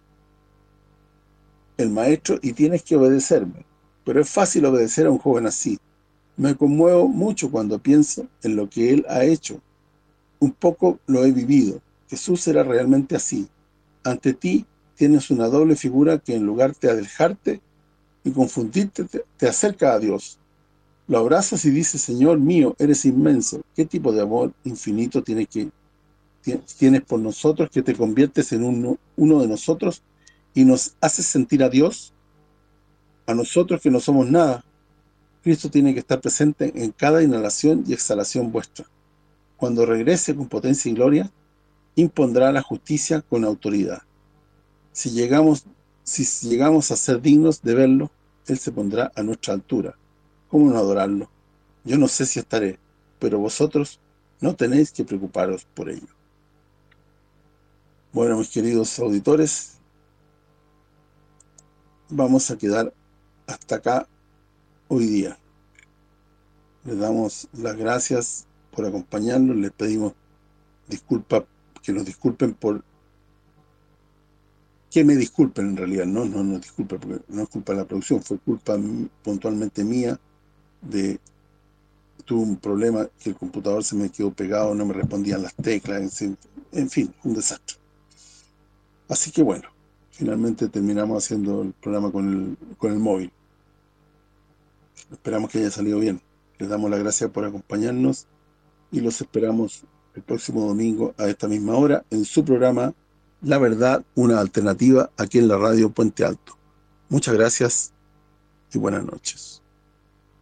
el maestro, y tienes que obedecerme. Pero es fácil obedecer a un joven así. Me conmuevo mucho cuando pienso en lo que él ha hecho. Un poco lo he vivido. Jesús era realmente así. Ante ti tienes una doble figura que en lugar de alejarte y confundirte, te, te acerca a Dios. Lo abrazas y dices, Señor mío, eres inmenso. ¿Qué tipo de amor infinito tiene que, tienes por nosotros que te conviertes en uno, uno de nosotros y nos haces sentir a Dios? A nosotros que no somos nada. Cristo tiene que estar presente en cada inhalación y exhalación vuestra. Cuando regrese con potencia y gloria, impondrá la justicia con autoridad. Si llegamos, si llegamos a ser dignos de verlo, Él se pondrá a nuestra altura. ¿Cómo no adorarlo? Yo no sé si estaré, pero vosotros no tenéis que preocuparos por ello. Bueno, mis queridos auditores, vamos a quedar hasta acá hoy día. Les damos las gracias por acompañarnos, les pedimos disculpas, que nos disculpen por que me disculpen en realidad, no, no, no disculpen, porque no es culpa de la producción, fue culpa puntualmente mía, de tuve un problema que el computador se me quedó pegado, no me respondían las teclas, en, en fin, un desastre. Así que bueno, finalmente terminamos haciendo el programa con el, con el móvil. Esperamos que haya salido bien. Les damos las gracias por acompañarnos y los esperamos el próximo domingo a esta misma hora en su programa La Verdad, una alternativa, aquí en la radio Puente Alto. Muchas gracias y buenas noches.